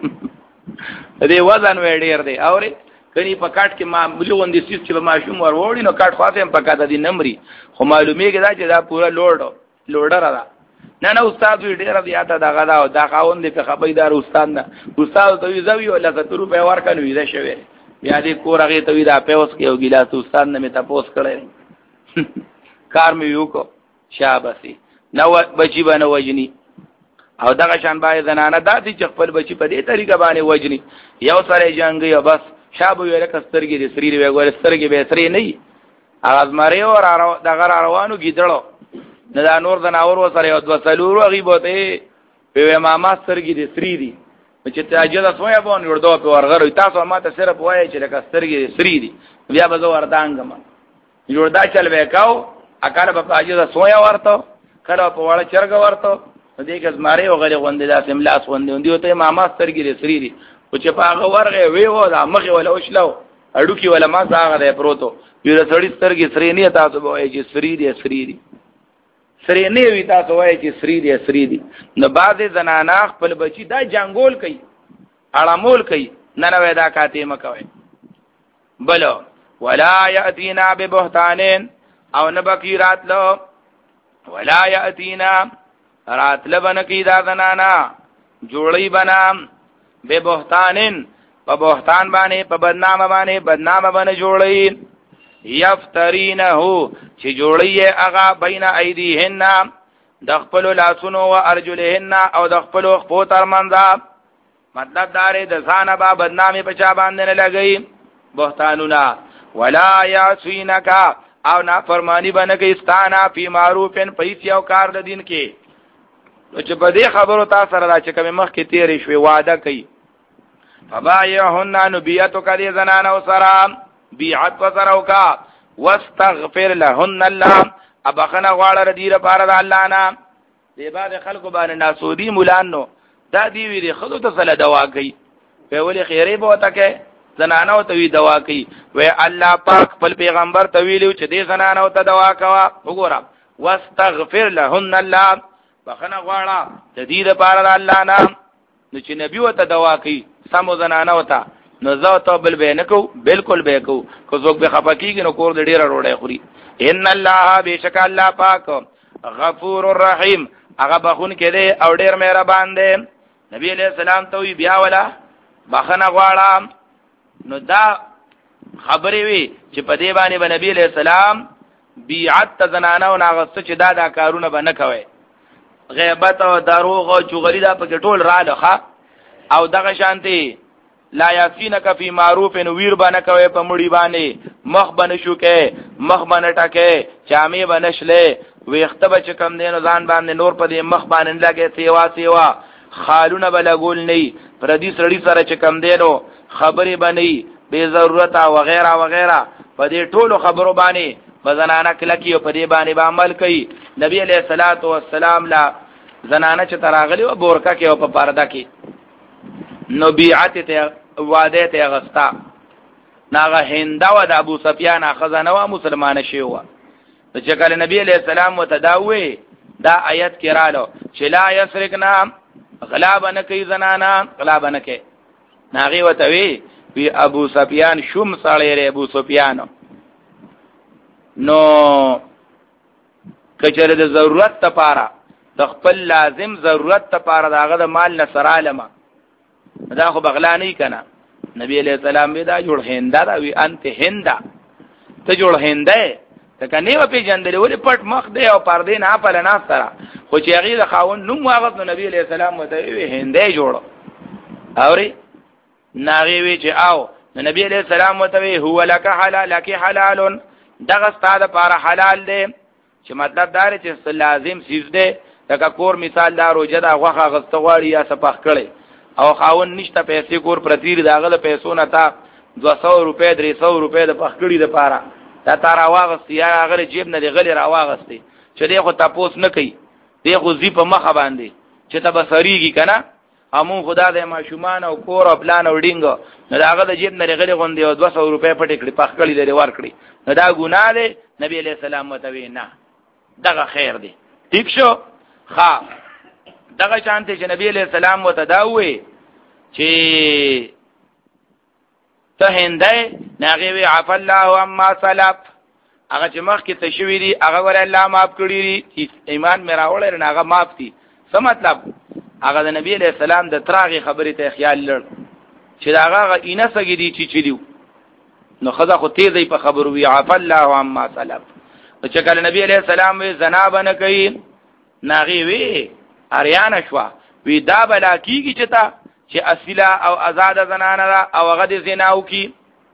دې وزن وې ډیر دی اورې کني په کاټ کې ما مليون دي سیس چې ما شوم ور وړي نو کاټ خاصه په کاته دي نمرې خو معلومیږي دا چې دا پورا لوډ لوډر ده نه نه استاد وی ډیر بیا ته دا غدا او دا خاون دې په خبردار استاد نه استاد ته وی زوی ولا ستر روپے ورکنه وی دا شوی بیا دې کور هغه ته وی دا پیوس کې او ګلاس استاد نه مې تاسو کړی کار مې یو کو شاباسي نو بچی باندې وجني او دغه شان باندې زنانه داسې چې خپل بچی په دې طریقه باندې وجني یو سره جنگي او بس شابو یو لکه سترګې دې سری وی ګور سترګې به سری نه اغاز مری او دغه روانو گیدړو نه دا نور زناور و سره یو د وسلورو غیبته په ماما سترګې دې سری دي چې ته اجازه سویا باندې ورته په ورغړو تاسو ما ته صرف وایي چې لکه سترګې سری دي بیا به زه وردانګم جوړدا چل وکاو اکاله په اجازه سویا ورته کله په وړه چرګ ورته دې کې زماره او غلي غوندې د سملاس غوندې دی ته ماما سترګې سری دي او چې په هغه ورغه وی و دا مخه ولا وشلو اډو کې ولا ما ځاغه ده پروتو یو سړی سترګې سری نه تاسو به وایي چې سری دي سری دي سری نه وی تاسو وایي چې سری دي سری دي نو بعض زنانا خپل بچی دا جنگول کوي اړمول کوي نه نه ودا کاته مکوي بلو ولا یاتینا ببهتانین او نبکی راتلو ولا یاتینا راتل بنکی دا زنانا جوړی بنام ببهتانین په بهتان باندې په بدنامه باندې بدنامه باندې جوړی یفترینه چې جوړی هغه بین ایدیهن د خپل لاسونو او ارجلهن او د خپل خپو ترمنځ مطلب دارې د ځان با بدنامي په چا باندې نه لګي بهتانونه ولا یعصینک او نافرمانی باندې استانا فی معروفن پیس یو کار د دین کې چې په دې خبرو تاسو سره چې کوم مخ کې تیرې شوي وعده کوي فبایعهن نبیتو کدی زنان او سرا بیعت وسرو کا واستغفر لهن الله ابخنا غواړه ردیره پاره د الله نه دی بعد خلکو باندې ناسودی مولانو دا دی وی خلکو ته سره دوا کوي په ولي خیره به وته کې زنانو ته وی دوا کوي و الله پاک خپل پیغمبر ته ویلو چې دې زنانو ته دوا کوا وګوره واستغفر لهن الله بخنه غواړه د دې لپاره د الله نه نو چې نبی وته دوا کوي سمو زنانه وته نو زو ته بل به نه کو بالکل به کو کو زوګ به خپکیږي نو کور د ډیره روړې خوري ان الله بیشک الله پاک غفور الرحیم هغه بخون کې دی او ډیر مهربان دی نبی علیہ السلام ته وی بیا ولا بخنه غواړم نو دا خبرې وی چې په دې باندې نبی علیہ السلام بیعت زنانه او ناغست چې دا دا کارونه به نه کوي غیبت او دروغ او چغلی دا په ټول را لخه او دغه شانتي لا یاسینک فی معروف نو ویر باندې کوي په مړی باندې مخ باندې شو کې مخ باندې ټکه چامې باندې شلې ویخته بچ کم دین ځان باندې نور په دې مخ باندې لګي سیوا سیوا خالونه بلګول نه پر دې سړی سره چې کم دینو خبرې باندې بے ضرورت او وغیرہ وغیرہ په دې ټولو خبرو باندې بزنانه کلکی او په دې باندې عمل کوي نبی علیہ الصلوۃ والسلام لا زنانه چې تراغلی او بورکا کې او په پرده کې نو بیعت ته وعده ته غستا ناغه هندا و د ابو سفیان خزانه و مسلمانه شی و چې کله نبی علیہ السلام متداوی دا آیت کې رالو چې لا یسرقنا غلاب نه کوي زنانا غلاب نه کوي ناغي وتوی وی ابو سفیان شوم ساړي ابو سفیان نو کچره د ضرورت لپاره د خپل لازم ضرورت لپاره داغه د مال نه سره علما دا خو بغلا نه کنا نبی علیہ السلام به دا جوړ هندا دا وی انت هندا ته جوړ هنده ته کني و په جندل ولې پټ مخ دی او پردې نه په لنا سره خو چې هغه د خاون نوم واغت نبی علیہ السلام وته وی هنده جوړ اوري ناغي وی چې او نبی علیہ السلام وته وی هو لك حلال لك حلال دغه ستاده پر حلال دی چې مطلب دا چې لازم سیز دی لکه کور مثال دا روزه دا غوخه غستغواړي یا سپخ کړي او خاون نشته پیسې کور پرتیر داغه د پیسو نه تا دوه سوه روپے درې سوه روپے د پخکړی د پاره تا تا راواغستی یا هغه جیب نه دی غلی راواغستی چې دی خو تاسو نه کوي دی خو زی په مخه باندې چې ته بسریږي کنه امون خدا د ماشومان او کور او پلان او ډینګ نو داغه د جیب نه غلی غوندي او دوه سوه روپے پټ کړي پخکړی لري ور کړی نو دا ګناه دی نبی علیہ السلام متوی نه دغه خیر دی. ٹھیک شو؟ ها دغه شانته چې نبی علیہ السلام متداوي چې ته هندای ناغي وی عف الله عما سلف، هغه چې مخ کې تشوی دي هغه ور الله معاف کړی دي، ایمان مې راوړل نه هغه معاف دي. څه مطلب؟ هغه د نبی علیہ السلام د تراغي خبرې ته خیال لړ چې دا هغه اینه سګی دي چې چلیو نو خدا خو تیزی په خبرو وی عف الله عما سلف. چې کله نبی علیہ السلام وی زناب نه کوي ناغي وی اریان شوا وی دا بلا کیږي چې تا چې اصله او آزاد زنانه را او هغه د زناو کی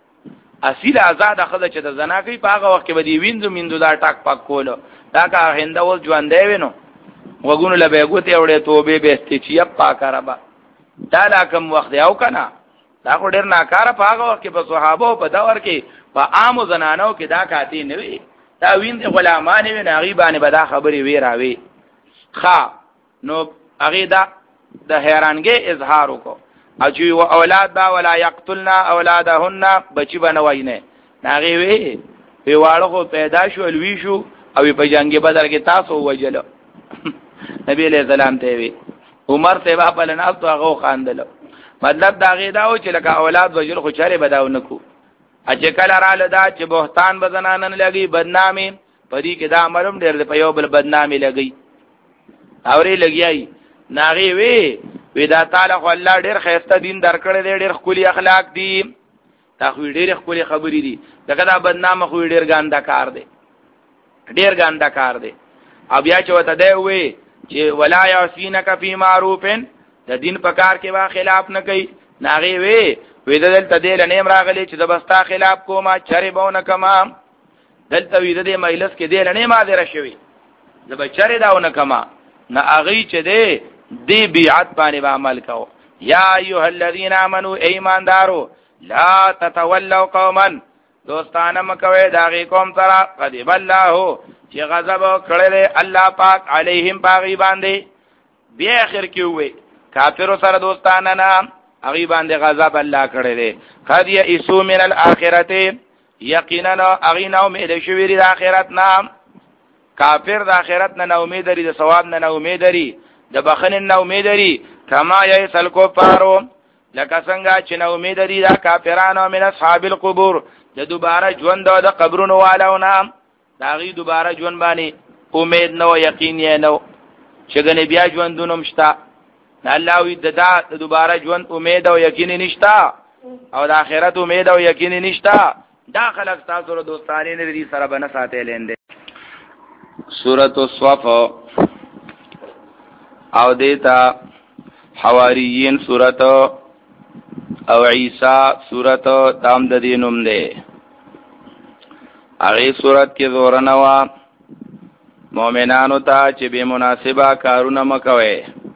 اصله آزاد خزه چې د زنا کوي په هغه وخت کې به دی وینځو میندو دا ټاک پاک کولو دا کا هنده ول ژوند دی وینو وګونو لبه ګوتې وړې توبه به استچیا پاکاره با دا لا کوم وخت یو کنه دا خو ډیر ناکاره په هغه وخت کې په صحابه په دور کې په عام زنانو کې دا کاتی نه وي دا وین غلامان وي ناغي باندې به دا خبري وی راوي خا نو هغه دا د حیرانګي اظهار وکړو او چې اولاد با ولا یقتلنا اولادهن بچی بنوي نه ناغي وی په واړو خو پیدا شو الوی شو او په جنگ بدر کې تاسو وجلو نبی علیہ السلام ته وی عمر ته با په لناس تو هغه خاندل مطلب دا غي دا و چې لکه اولاد وجل خو چاره بداو نکو اجه کله را لدا چې بهتان بزنانن لګي بدنامي پدې کې دا امرم ډېر په یو بل بدنامي لګي اوري لګیای ناغي وی وی دا تعالی خو الله ډېر خیسته دین درکړی دی ډېر خولي اخلاق دي دا خو ډېر خولي خبرې دي دغه دا بدنامه خو ډېر ګاندا کار دی ډېر ګاندا کار دی او بیا چې وته دی وی چې ولا یاسینک فی معروفن د دین په کار کې وا خلاف نه کوي ناغي وی وی دلته دې لنیم راغلی چې د بستا خلاف کومه چری بونه کما دلته وی د مجلس کې دې لنیم حاضر شوی د بچری داونه کما نه اغي چې دې دی بیعت باندې عمل کو. یا ایها الذین آمنوا ایماندارو لا تتولوا قوما دوستانه مکوي داغي قوم سره غضب الله چې غضب کړل الله پاک علیهم باغی باندې بیا اخر کې وې کافر سره دوستانه نه هغه باندې غضب الله کړی دی. قد یئسوا من الاخرته یقینا هغه نو امید شوی دی د آخرت نه کافر د آخرت نه امید لري د ثواب نه امید لري د بخنه نه امید لري کما یئسل کفارو لکه څنګه چې نو امید لري د کافرانو من اصحاب القبور د دوباره ژوند د قبرونو والونه داغي دوباره ژوند باندې امید نو یقین یې نو چې غنی بیا ژوندونه مشتا الله وی د دا دوباره ژوند امید او یقین نشتا او د آخرت امید او یقین نشتا دا خلق تاسو له دوستانه لري سره بنه ساتي لیندې. سورۃ الصف او دیتا حواریین سورۃ او عیسی سورۃ تام د دینوم ده هغه سورۃ کې زورنا وا مؤمنانو ته چې به مناسبه کارونه مکوي.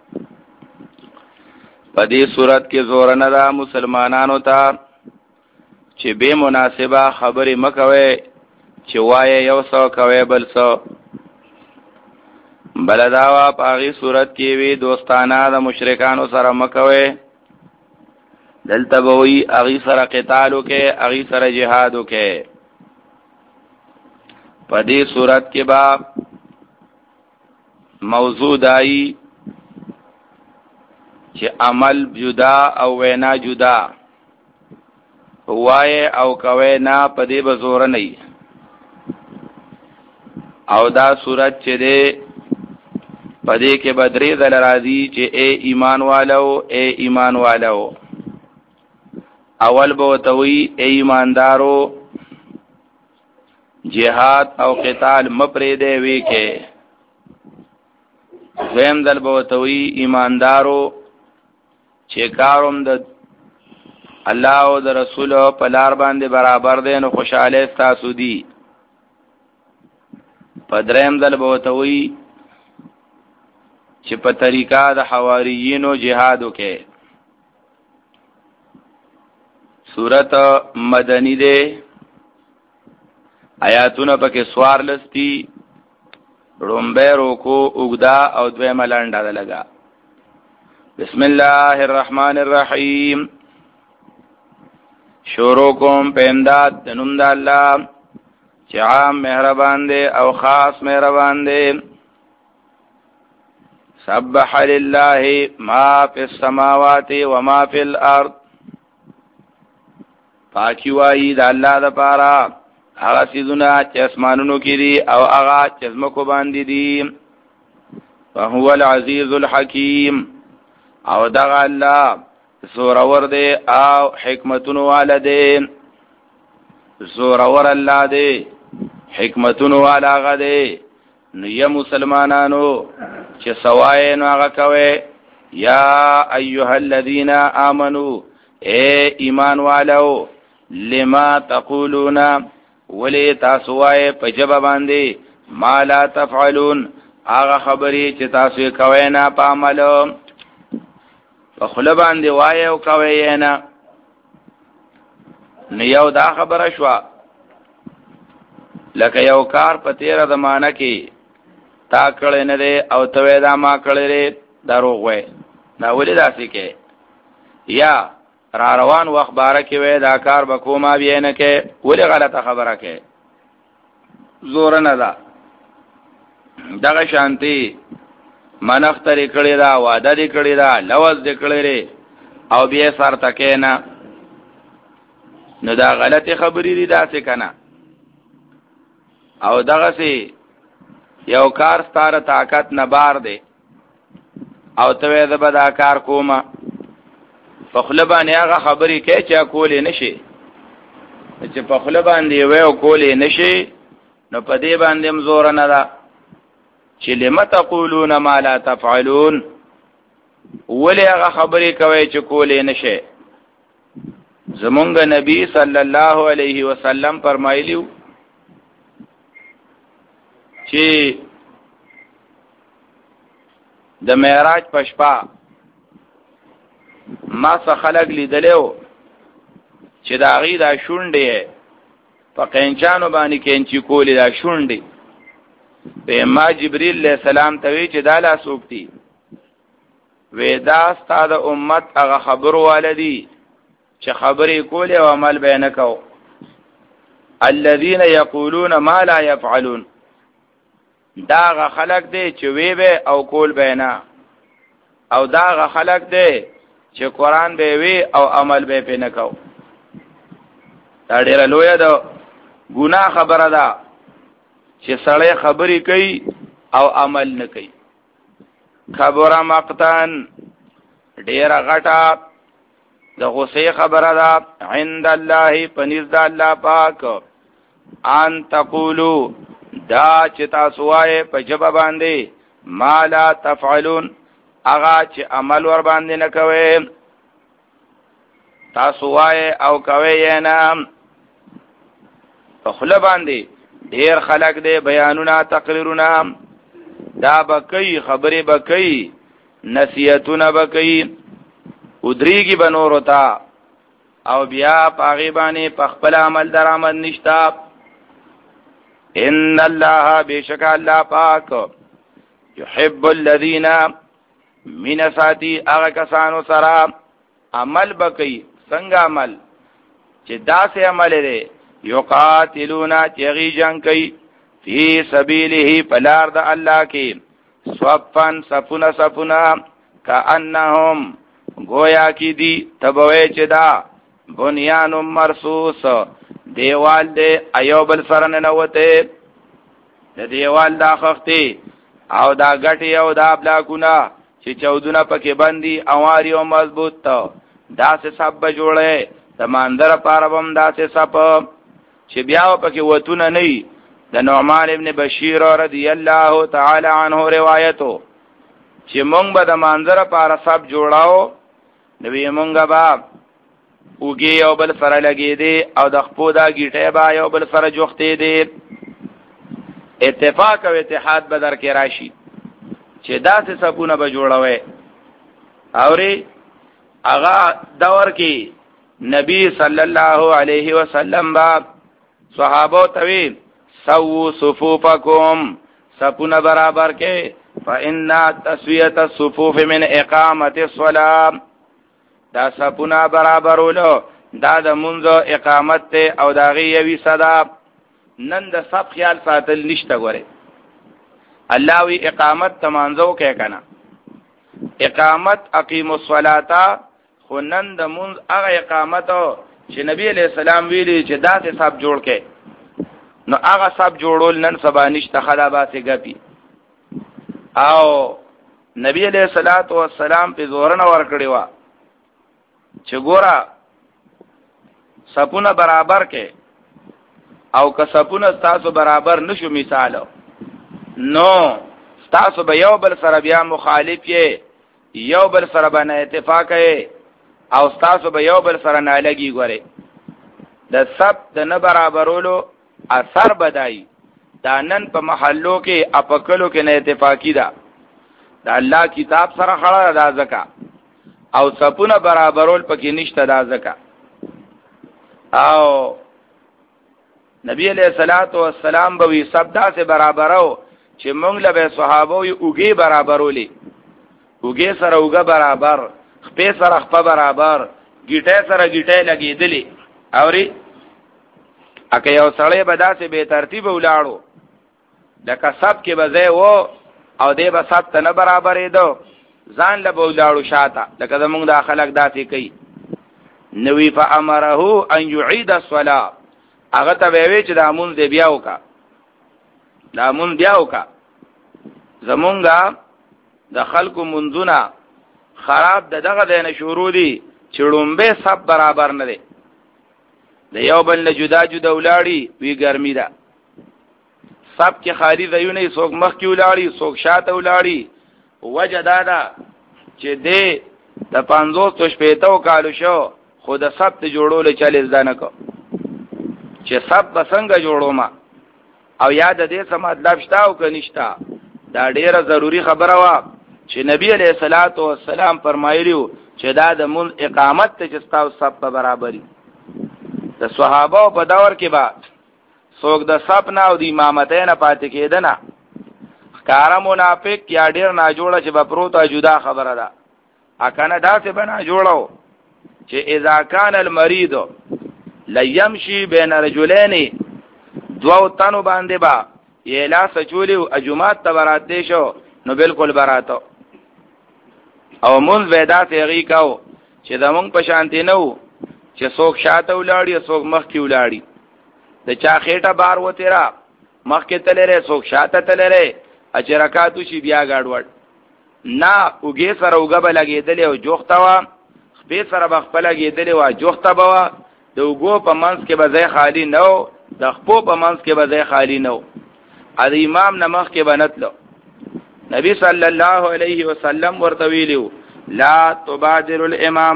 په دې صورت کې زور نه ده مسلمانانو ته چې به مناسبه خبرې مکوي چې وایي یو څو کوي بل څو بلداوا په هغه صورت کې وی دوستانه د مشرکانو سره مکوي دلته به وی هغه سره قتال وکي هغه سره جهاد وکي. په دې صورت کې با موضوع دای چې عمل جدا او وینا جدا وای او کوي نه پدې بزور نه او دا صورت چې دې پدې کې بدرې دل راځي چې اے ایمان والو اے ایمان والو اول به توي اے ایماندارو جهاد او قتال مپرې دی وی کې زم دل به توي ایماندارو چې کاروم د الله او د رسول په لار باندې برابر دي نو خوشاله تاسو دي. په دریم دل بوتوي چې په طریقه د حواریینو جهاد وکي. سورۃ مدنی ده آیاتونه پکې سوار لستی رومبه روکو وګدا او دوی ملانډه لگا. بسم الله الرحمن الرحیم شروع کوم په امداد د نوم د الله چې عام مهربان دی او خاص مهربان دی. سبح لله ما فی السماوات و ما فی الارض. پاکی وایی د الله د پاره هغه سيزونه چې اسمانونو کې دي او هغه چې زمکو باندې دي. فهو العزیز الحکیم. او دغه الله زورور دی او حکمتونو والا دی. زورور الله دی حکمتونو والا هغه دی. نو یا مسلمانانو چې سوای نو هغه کوي. یا ایها الذین آمنو اے ایمان والو لما تقولون ولی تاسو وای په جبه باندې ما لا تفعلون هغه خبرې چې تاسو کوي نه په عمل په خله باندې وای او کوي نه. نو یو دا خبره شو لکه یو کار په تیر زمانہ کې تا کړی نه دی او ته دا ما کړی دی دروغ وای دا ولې داسې کې. یا را روان وخت باره کې وای دا کار به کومه بیا نه کې ولې غلطه خبره کې. زور نه ده. دغه شانتی منختری کړی دا وعده دی کړی دا لوز دی کړی او بیا سر تکې نه. نو دا غلطی خبرې دي داسې کنه. او دغه سي یو کار ستاره طاقت نه بار دی او ته دا به دا کار کومه په خله باندې هغه خبرې کوي چې کولې نشي. چې په خله باندې وایو کولې نشي نو په دې باندې مزور نه ده چې لم تقولون ما لا تفعلون. ولې هغه خبرې کوي چې کولې نشي. زمونږ نبی صلی الله علیه وسلم فرمایلیو چې د معراج پشپا ما څه خلق لیدلو چې دا غي دا شونډې په قینچانو باندې کینچی کولې دا شونډې په ما جبرئیل علیہ السلام ته وی چې دا لا سوکتی ودا ستاد امت هغه خبر والدی چې خبرې کولې او عمل به نه کو. الذين يقولون ما لا يفعلون. داغه خلق دی چې وی به او کول به نه. او داغه خلق دی چې قران به وی او عمل به په نه کو. دا ډیره لوی ده ګناه خبره ده چې سړی خبرې کوي او عمل نه کوي. خبره مقتن ډیره غټه د غصې خبره ده عند الله پنځ د الله پاک. ان تقولوا دا چې تاسو وایې په جبه باندې ما لا تفعلون هغه چې عمل ور باندې نه کوي. تاسو وایې او کوي نه. په خله باندې ډیر خلق دې بیانونه تقریرونه دا بکی خبرې بکی نصیحتونه بکی ودریږي بنور وتا او بیا پاغي باندې پخپل عمل درآمد نشتا. ان الله بیشک الله پاک يحب الذين من ساتي هغه کسانو سره عمل بکی. څنګه عمل چې داسې عمل لري یقاتلون چغی جنگ کوي فی سبیله پلار د الله کې صفن صفنا صفنا کأنهم گویا کی دی تبوی چې دا بنیان مرصوص دیوال دے ایوبل سرن نوته د دیوال دا خختی او دا غټي او دا بلاکونه چې چودونه پکې باندې اواري او مضبوط تا دا سه سب جوړه تماندر پاربم دا سه سب چې بیا پکې وتونه نه. د نعمان ابن بشیر رضی الله تعالی عنہ روایتو چې مونږ به د مانځره پار سب جوړاو نبی مونږه با اوګي او بل سره لګې دي او د خپو دا گیټه با یو بل سره جوختې دي. اتفاق او اتحاد به در کې راشي چې داسې سبونه به جوړوي. اوري هغه دور کې نبی صلی الله علیه وسلم با صحابه توی سو صفوفکم سپونه برابر کې فإن تسویة الصفوف من اقامت الصلاة. دا سپونه برابرولو دا د منځ اقامت ته او دا غي وی صدا نن د سب خیال ساتل نشته. غوره الله وی اقامت تمانځو کې کنه اقامت اقیم الصلاة، خو نن د منځ هغه اقامت چې نبی علیہ السلام ویلي چې داسې سب جوړ کې، نو هغه سب جوړول نن سبا نشته، خلاباسه غپی. او نبی علیہ الصلوۃ والسلام په زورنه ور کړی و چې ګورا سپونه برابر کې او که سپونه تاسو برابر نشو مثال، نو تاسو به یو بل سره بیا مخالف یې، یو بل سره باندې اتفاق یې، او تاسو به یو بل سره نه لګي. ګوره د سب د نه برابرولو اثر بدای دا نن په محلو کې اپکلو کې نه اتفاقی ده. دا الله کتاب سره خړه ده ځکه، او سپونه برابرول پکې نشته ده ځکه. او نبی علیہ الصلوۃ والسلام به وی سب دا سے برابرو چې مونږ له به صحابه یو اوګي برابرولې، اوګي سره اوګه برابر، خپې سره خپه برابر، ګټه سره ګټه لګېدلې. اوري اکه یو سړی به داسې به ترتیب ولاړو لکه سب کې بځای وو او دې به سب ته نه برابرې دو، ځان له به ولاړو شاته لکه زمونږ د خلک داسې کوي. نوی فامره ان يعيد الصلاه، هغه ته وی چې د امون دې بیا وکا، د امون بیا وکا. زمونږه د خلکو منځونه خراب د دغه دینه شروع دي چې لومبه سب برابر نه دي، د یو بل نه جدا جدا ولاړی وی ګرمي ده. سب کې خالی ځایونه څوک مخ کې ولاړی څوک شاته ولاړی. وجه دا ده چې دې د پنځوس تو شپېتو کالو شو خو د سب ته جوړول چالیس دانه کو چې سب بسنګ جوړو ما، او یاد دې څه مطلب شته او کنيشتا. دا ډیره ضروری خبره وا چې نبی علیہ الصلوۃ والسلام فرمایلیو چې دا د مون اقامت ته چې تاسو سب په برابرۍ. د صحابه په دور کې با څوک د سب نه او د امامتین پاتې کېدنه ښکارا منافق یا ډیر نه جوړه چې په پروته جدا خبره ده. اکنه داسې بنا جوړو چې اذا کان المریض لیمشي بین رجلین، دو تنو باندې با یلا سچولیو اجمات تبرات دی شو نو بالکل براتو. او مونږ ودا تیغي کاو چې د مونږ په شانتی نو چې څوک شاته ولاړی څوک مخ کې ولاړی، د چا خېټه بار و تیرا مخ کې تلره څوک شاته تلره اچرکاتو شي بیا گاډوړ نه. اوګه سره اوګه به لګېدلې او جوخته وا، خپې سره به خپل لګېدلې وا جوخته بوا. د اوګو په منځ کې به ځای خالی نو، د خپو په منځ کې به ځای خالی نو. ا د امام نمخ کې بنتلو نبی صلی الله علیه وسلم ورته ویلو لا تبادر الامام،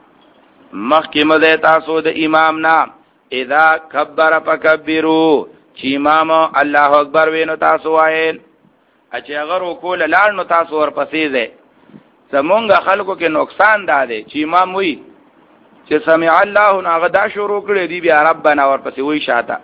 مخ کې مزه تاسو د امام نام اذا کبر فکبروا، چې امام الله اکبر وینو تاسو وایي، چې اگر وکول لاړ نو تاسو ورپسې ځئ. زمونږ خلکو کې نقصان دا دی چې امام وی چې سمع الله هغه دا شروع کړی دی بیا ربنا ورپسې وی شاته.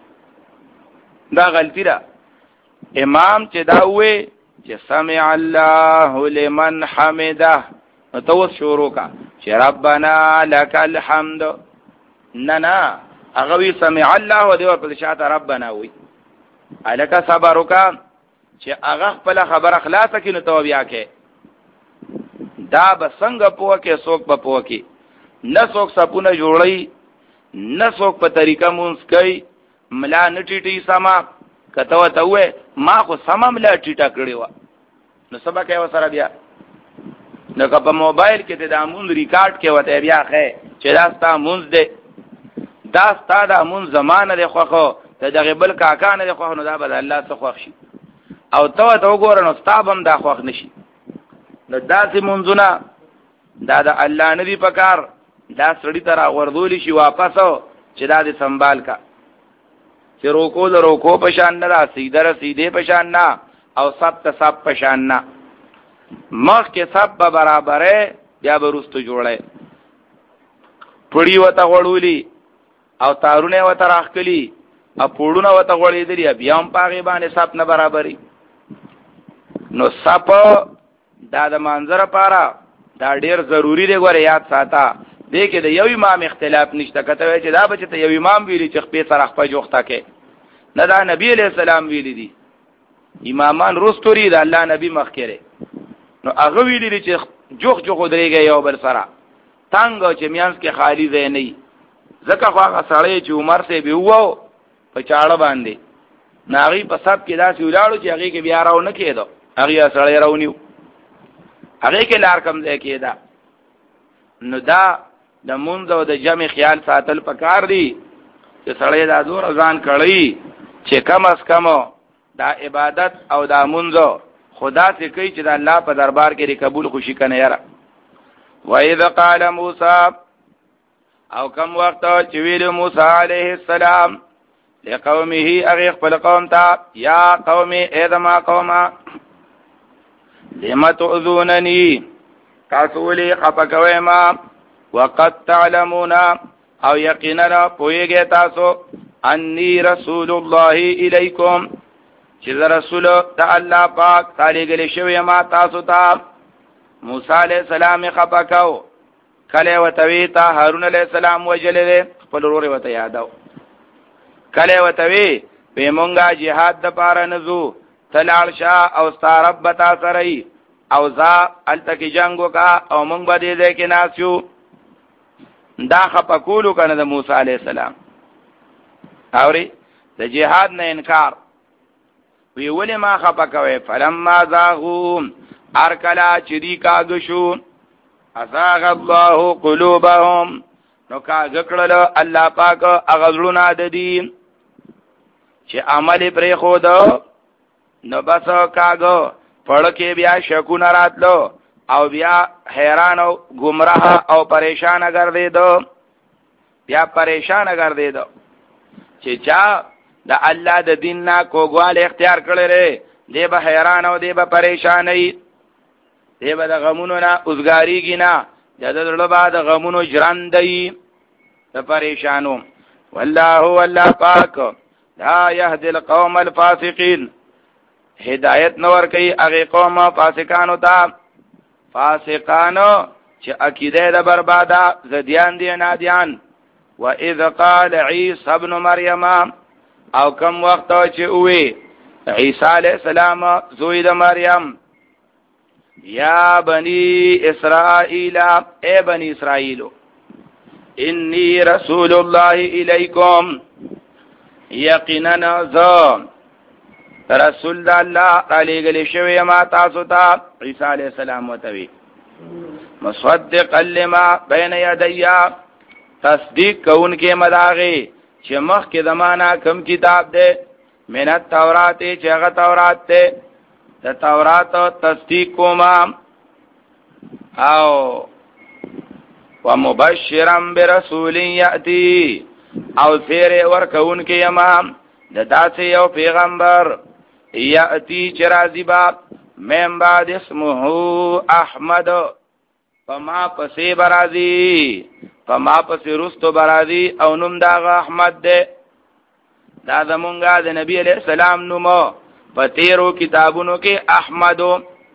دا غلطی ده. امام چې دا وی چې سمع الله لمن حمده نو تو شروع کا چې ربنا لك الحمد، نه نه هغه وی سمع الله و دی ورپسې شاته ربنا وی. الک صبر وکا چې هغه خپل خبر اخلاص کې نو تو بیا کې دا بسنګ پوه کې څوک په پوه کې نه څوک سپونه جوړي نه څوک په طریقه مونږ کوي. ملا نټیټي سما کته وته وې ما خو سما ملا ټیټه کړی و نو سبا کې وسره بیا نو که په موبایل کې د امون ریکارډ کې وته بیا خې چې دا ستا مونږ دې دا ستا د امون زمانه د خوخو ته دغه بل کاکا نه د خوخو نو دا بل الله څخه خوښ شي او ته ته وګورئ نو ستابم دا خوښ نشي. نو داسې منځونه دا د الله نبی پکار دا سړی تر غردول شي واپسو چې دا دې سنبال کا چې روکو د روکو پشان نه را سیده را سیده پشان نه او سب ته سب پشان نه. مخ کې سب به برابره بیا به رستو جوړه پړی وته غړولی او تارونه وته راخکلی او پړونه وته غړېدلی بیا هم پاغي باندې سب نه برابرۍ. نو سپ دا د منظر پاره دا ډیر ضروری دی. ګوره یاد ساته دې کې د یو امام اختلاف نشته. کته وای چې دا بچ ته یو امام ویلی چې خپې سره خپې جوخته کې نه دا نبی علیہ السلام ویلی دي امامان رستوري دا الله نبی مخکره نو هغه ویلی دي چې جوخ جوخ درېږي یو بل سره تانګ چې میانس کې خالی ځای نه ځکه خو هغه سړی چې عمر سه به وو په چاړه باندې ناغي په سب کې داسې ولاړو چې هغه کې بیا راو نه کېدو هغه سړی راونیو هغه کې لار کم ځای کېدا نو دا د مونږ او د جمع خیال ساتل پکار دي چې سړی دا زور ځان کړی چې کم از کم دا عبادت او دا مونږ خدا سے کوي چې د الله په دربار کې قبول خوشي کنه یاره وَإِذْ قَالَ مُوسَى او کم وخت چې ویل موسی علیه السلام لقومه اغه خپل قوم ته یا قوم ادما قوما لما تؤذونني تاسو لي خپکوي ما وقد تعلمون او یقینا پویږي تاسو انی رسول الله الیکم چې رسول ته الله پاک تعالی ګل شوی ما تاسو ته موسی علیہ السلام خپکاو کله وتوی تا هارون علیہ السلام وجلله خپل ورور وته یادو کله وتوی په مونږه jihad د پاره نزو تلال شاه او ستارب بتا سره او ذا التکی جنگو کا او مونږ باندې دې کې ناسیو دا خپکولو کنه د موسی علیہ السلام اوري د jihad نه انکار وی ولې ما خپکوي فلما زاغو ارکلا چری کاغشو ازاغ الله قلوبهم نو کاغکړل الله پاک اغزلونا د دین چې عمل پرې خود نو بس کاغو پړکه بیا شکونه راتلو او بیا حیران او گمراه او پریشان ګرځیدو بیا پریشان ګرځیدو چې چا د الله د دین نه کوګوال اختیار کړل دی به حیران او دی به پریشانای دی به د غمونو نه اوسګاریږي نه د دړو بعد غمونو ژرندای د پریشانو والله والله پاک لا يهدي القوم الفاسقين هدایت نور کوي هغه قوم فاسقانو ته فاسقانو چې عقیده د برباده زديان دي نادیان واذ قال عيسى ابن مريم او کم وخت چې وې عیسی علیہ السلام زوی د مریم یا بنی اسرائیل اے بنی اسرائیل انی رسول الله الیکم یقینا ذا رسول الله علی گلی شوی ما تاسو ته عیسی علیہ السلام وتوی مصدق لما بین یدی تصدیق کون کې مداغه چې مخ کې زمانہ کم کتاب ده من التورات چې هغه تورات ته د تورات تصدیق کوما او ومبشرا برسول یاتی او سیر ورکون کې امام د داسې یو پیغمبر یاتی چې راځي با من بعد اسمه احمد فما پسې برازي فما پسې رستو برازي او نوم دا احمد ده دا زمونږه د نبی علیہ السلام نومو په تیرو کتابونو کې احمدو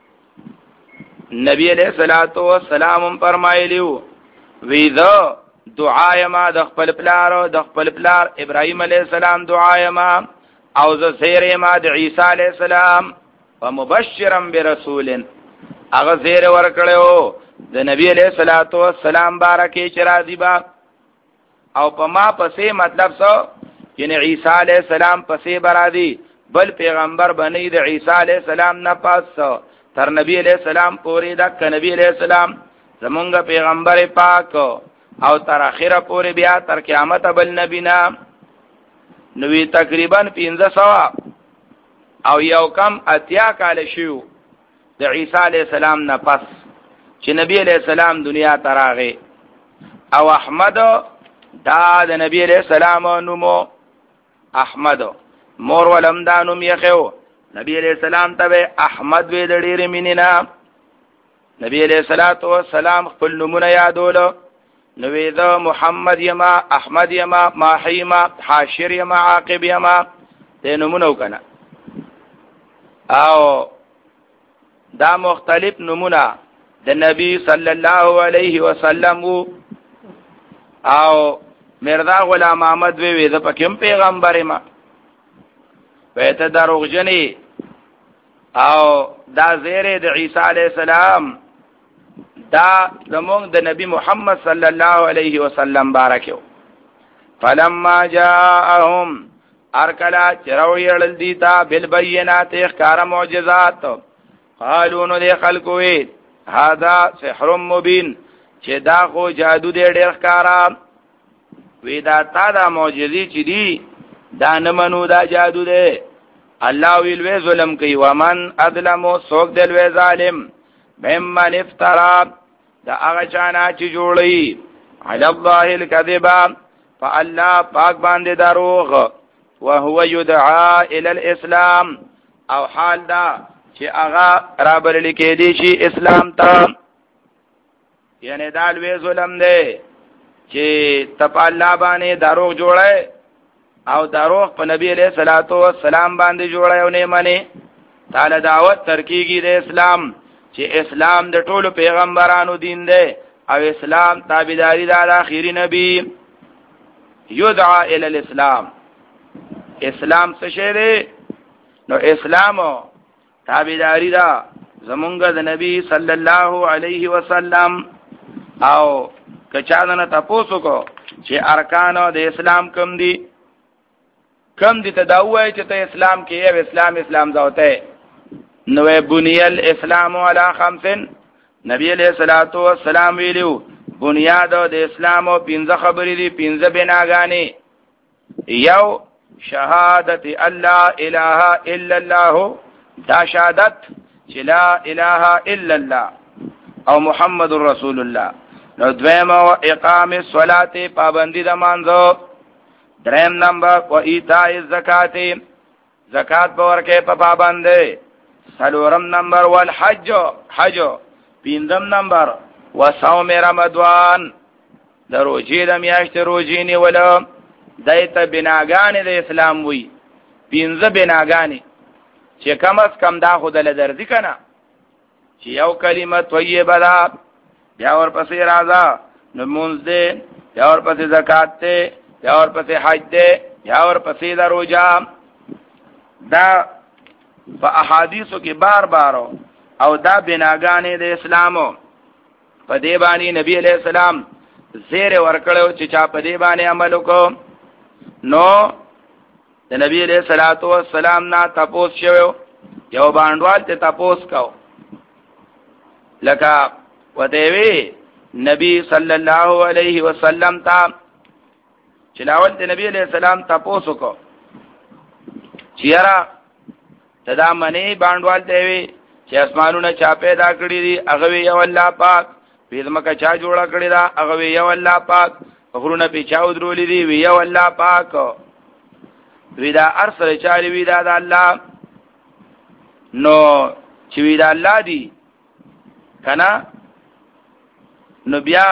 نبی علیہ الصلوۃ والسلام فرمایلیو وی ذو دعای ما د خپل پلار د خپل پلار ابراهیم علیہ السلام دعای ما او ز سیر ما د عیسی علیہ السلام ومبشرا برسول هغه زیر ورکړو د نبی علیہ الصلوۃ والسلام بارکه چې راځي با او په ما پسې مطلب څه یعنی عیسی علیہ السلام پسې برادي بل پیغمبر بنی د عیسی علیہ السلام نه پاس تر نبی علیہ السلام پورې د نبی علیہ السلام زمونږ پیغمبر پاک او تر اخره پورې بیا تر قیامت بل نبی نا نوې تقریبا پنځه سو او یو کم اتیا کال شو د عیسی علیہ السلام نه پس چې نبی علیہ السلام دنیا ته راغی او احمد دا د نبی علیہ السلام نومو احمد مور ولم دا نوم یخو نبی علیہ السلام ته احمد وی د ډېرې مینینا نبی علیہ الصلوۃ والسلام خپل نومونه یادول نو وی دا محمد یما احمد یما ماحیما حاشر یما عاقب یما ته نومونه وکنه او دا مختلف نومونه د نبی صلی الله علیه وسلم او مرزا غلام احمد وی وی د پکم پیغمبر ما ویته دروغجنی او دا زیره د عیسی علی السلام دا زمونږ د نبی محمد صلی الله علیه وسلم بارکو. فلما جاءهم ارکلا چرو یړل دیتا بالبینات اخکار معجزات قالو نو دی خلقوی هذا سحر مبین چې دا خو جادو دی ډیر ښکارا. وی دا تا دا معجزې چې دی دا نه منو دا جادو دی. الله ویل وی ظلم کوي ومن اظلم سوک دل وی ظالم ممن افترا دا هغه چانا چې جوړي علی الله الکذب فالله پاک باندې دروغ وهو يدعى الى الاسلام او حال دا چې هغه رابرل کې دي شي اسلام ته. یعنی دا لوی ظلم دی چې تپ الله باندې دروغ جوړه او دروغ په نبی علیہ الصلوۃ والسلام باندې جوړه او نه مانی. تعالی دعوت ترکیږي د اسلام چې اسلام د ټولو پیغمبرانو دین دی او اسلام تابعداري د اخیری نبی. یدعى الى الاسلام اسلام څه شی دی؟ نو اسلام تابعداري دا زمونږ د نبی صلی الله علیه وسلم. او کچا نه تاسو کو چې ارکان د اسلام کم دي کم دي ته دا وایي چې ته اسلام کې یو اسلام اسلام ځوته نو بنی الاسلام علی خمس. نبی علیہ الصلوۃ والسلام ویلو بنیاد د اسلام او پنځه خبرې دي پنځه بناګانی. یو شهادت الله اله الا الله دا شهادت چې لا اله الا الله او محمد رسول الله. نو دویم اقام الصلاه پابندی د مانځو. دریم نمبر و ایتاء الزکات زکات ورکه په پابندې. څلورم نمبر والحج حج. پنځم نمبر و صوم رمضان د روزې د میاشتې روزې نیول. دایته بناګانې د اسلام وی پنځه بناګانې چې کم از کم دا خود له درځي کنه چې یو کلمه طیبه ده بیا ورپسې راځه نماز ده بیا ورپسې زکات ده بیا ورپسې حج ده بیا ورپسې د روزه. دا په احادیثو کې بار بار او دا بناګانې د اسلامو په دې باندې نبی علیہ السلام زیر ورکړو چې چا په دې باندې عمل وکړو نو د نبی علیہ الصلوۃ والسلام نا تپوس شوو. یو باندوال ته تپوس کو لکه ودیوی نبی صلی الله علیه وسلم تا چلاول ته نبی علیہ السلام تپوس کو چیرې تدا منی باندوال ته وی چې اسمانونه چا پیدا کړی دي هغه یو الله پاک. پیزمکه چا جوړه کړی دا هغه یو الله پاک. غرونه په چا ودرولې دي وی یو الله پاک. وی دا ارسل چالي وی دا د الله. نو چې وی دا الله دی کنه نو بیا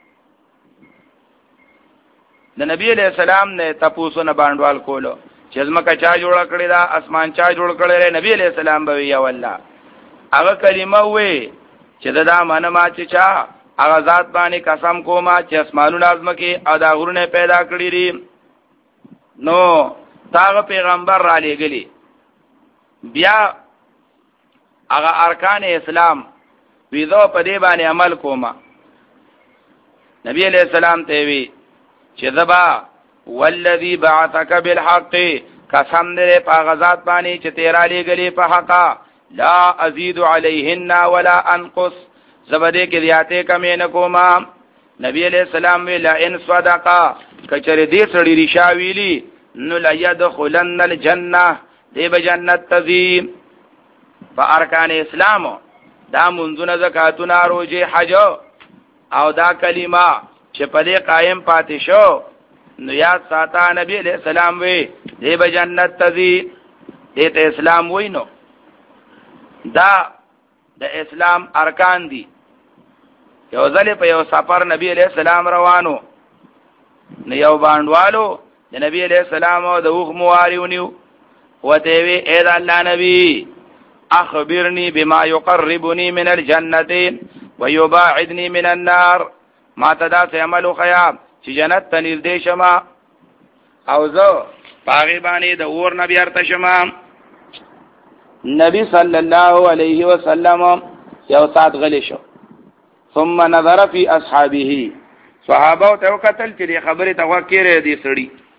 د نبی علیہ السلام نه تاسو نه باندوال کولو چې زمکه چا جوړه کړی دا اسمان چا جوړ کړی نبی علیہ السلام به یو الله. هغه کلمه وی چې دا معنی ما چې چا هغه ذات باندې قسم کوما چې اسمانونو ازمکه او دا غرونه پیدا کړی دي. نو تاغه پیغمبر را لېګلی بیا هغه ارکان اسلام ویذو په دې باندې عمل کوما. نبی علیہ السلام ته وی چې ذبا والذي بعثك بالحق قسم دې په غزاد باندې چې تیرا لېګلی په حقا لا ازيد عليهن ولا انقص زبده کې زیاته کمې نه کوما. نبی علیہ السلام وی لا ان صدقا کچره دې سړي ریشا ویلی نو لا يدخلن الجنه دې به جنت تزي. فارکان اسلام دا منځونه زکاتونه روزه حج او دا کلمه چې په دې قائم پاتې شو نو یاد ساته نبی علیہ السلام وی دې به جنت تزي. دې ته اسلام وی نو دا د اسلام ارکان دي. یو ځل په یو سفر نبی علیہ السلام روانو نو یو باندوالو د نبی علیہ السلام او د وغ مواریونیو وته وی اے د الله نبی اخبرني بما يقربني من الجنه ويباعدني من النار. ما تدا ته عملو خیا چې جنت ته نږدې شمه او زه پاغي باندې د اور نبی ارته شما نبی صلی الله علیه وسلم یو سات غلی شو ثم نظر فی اصحابه صحابه ته وکتل چې خبره ته وکړه دي سړی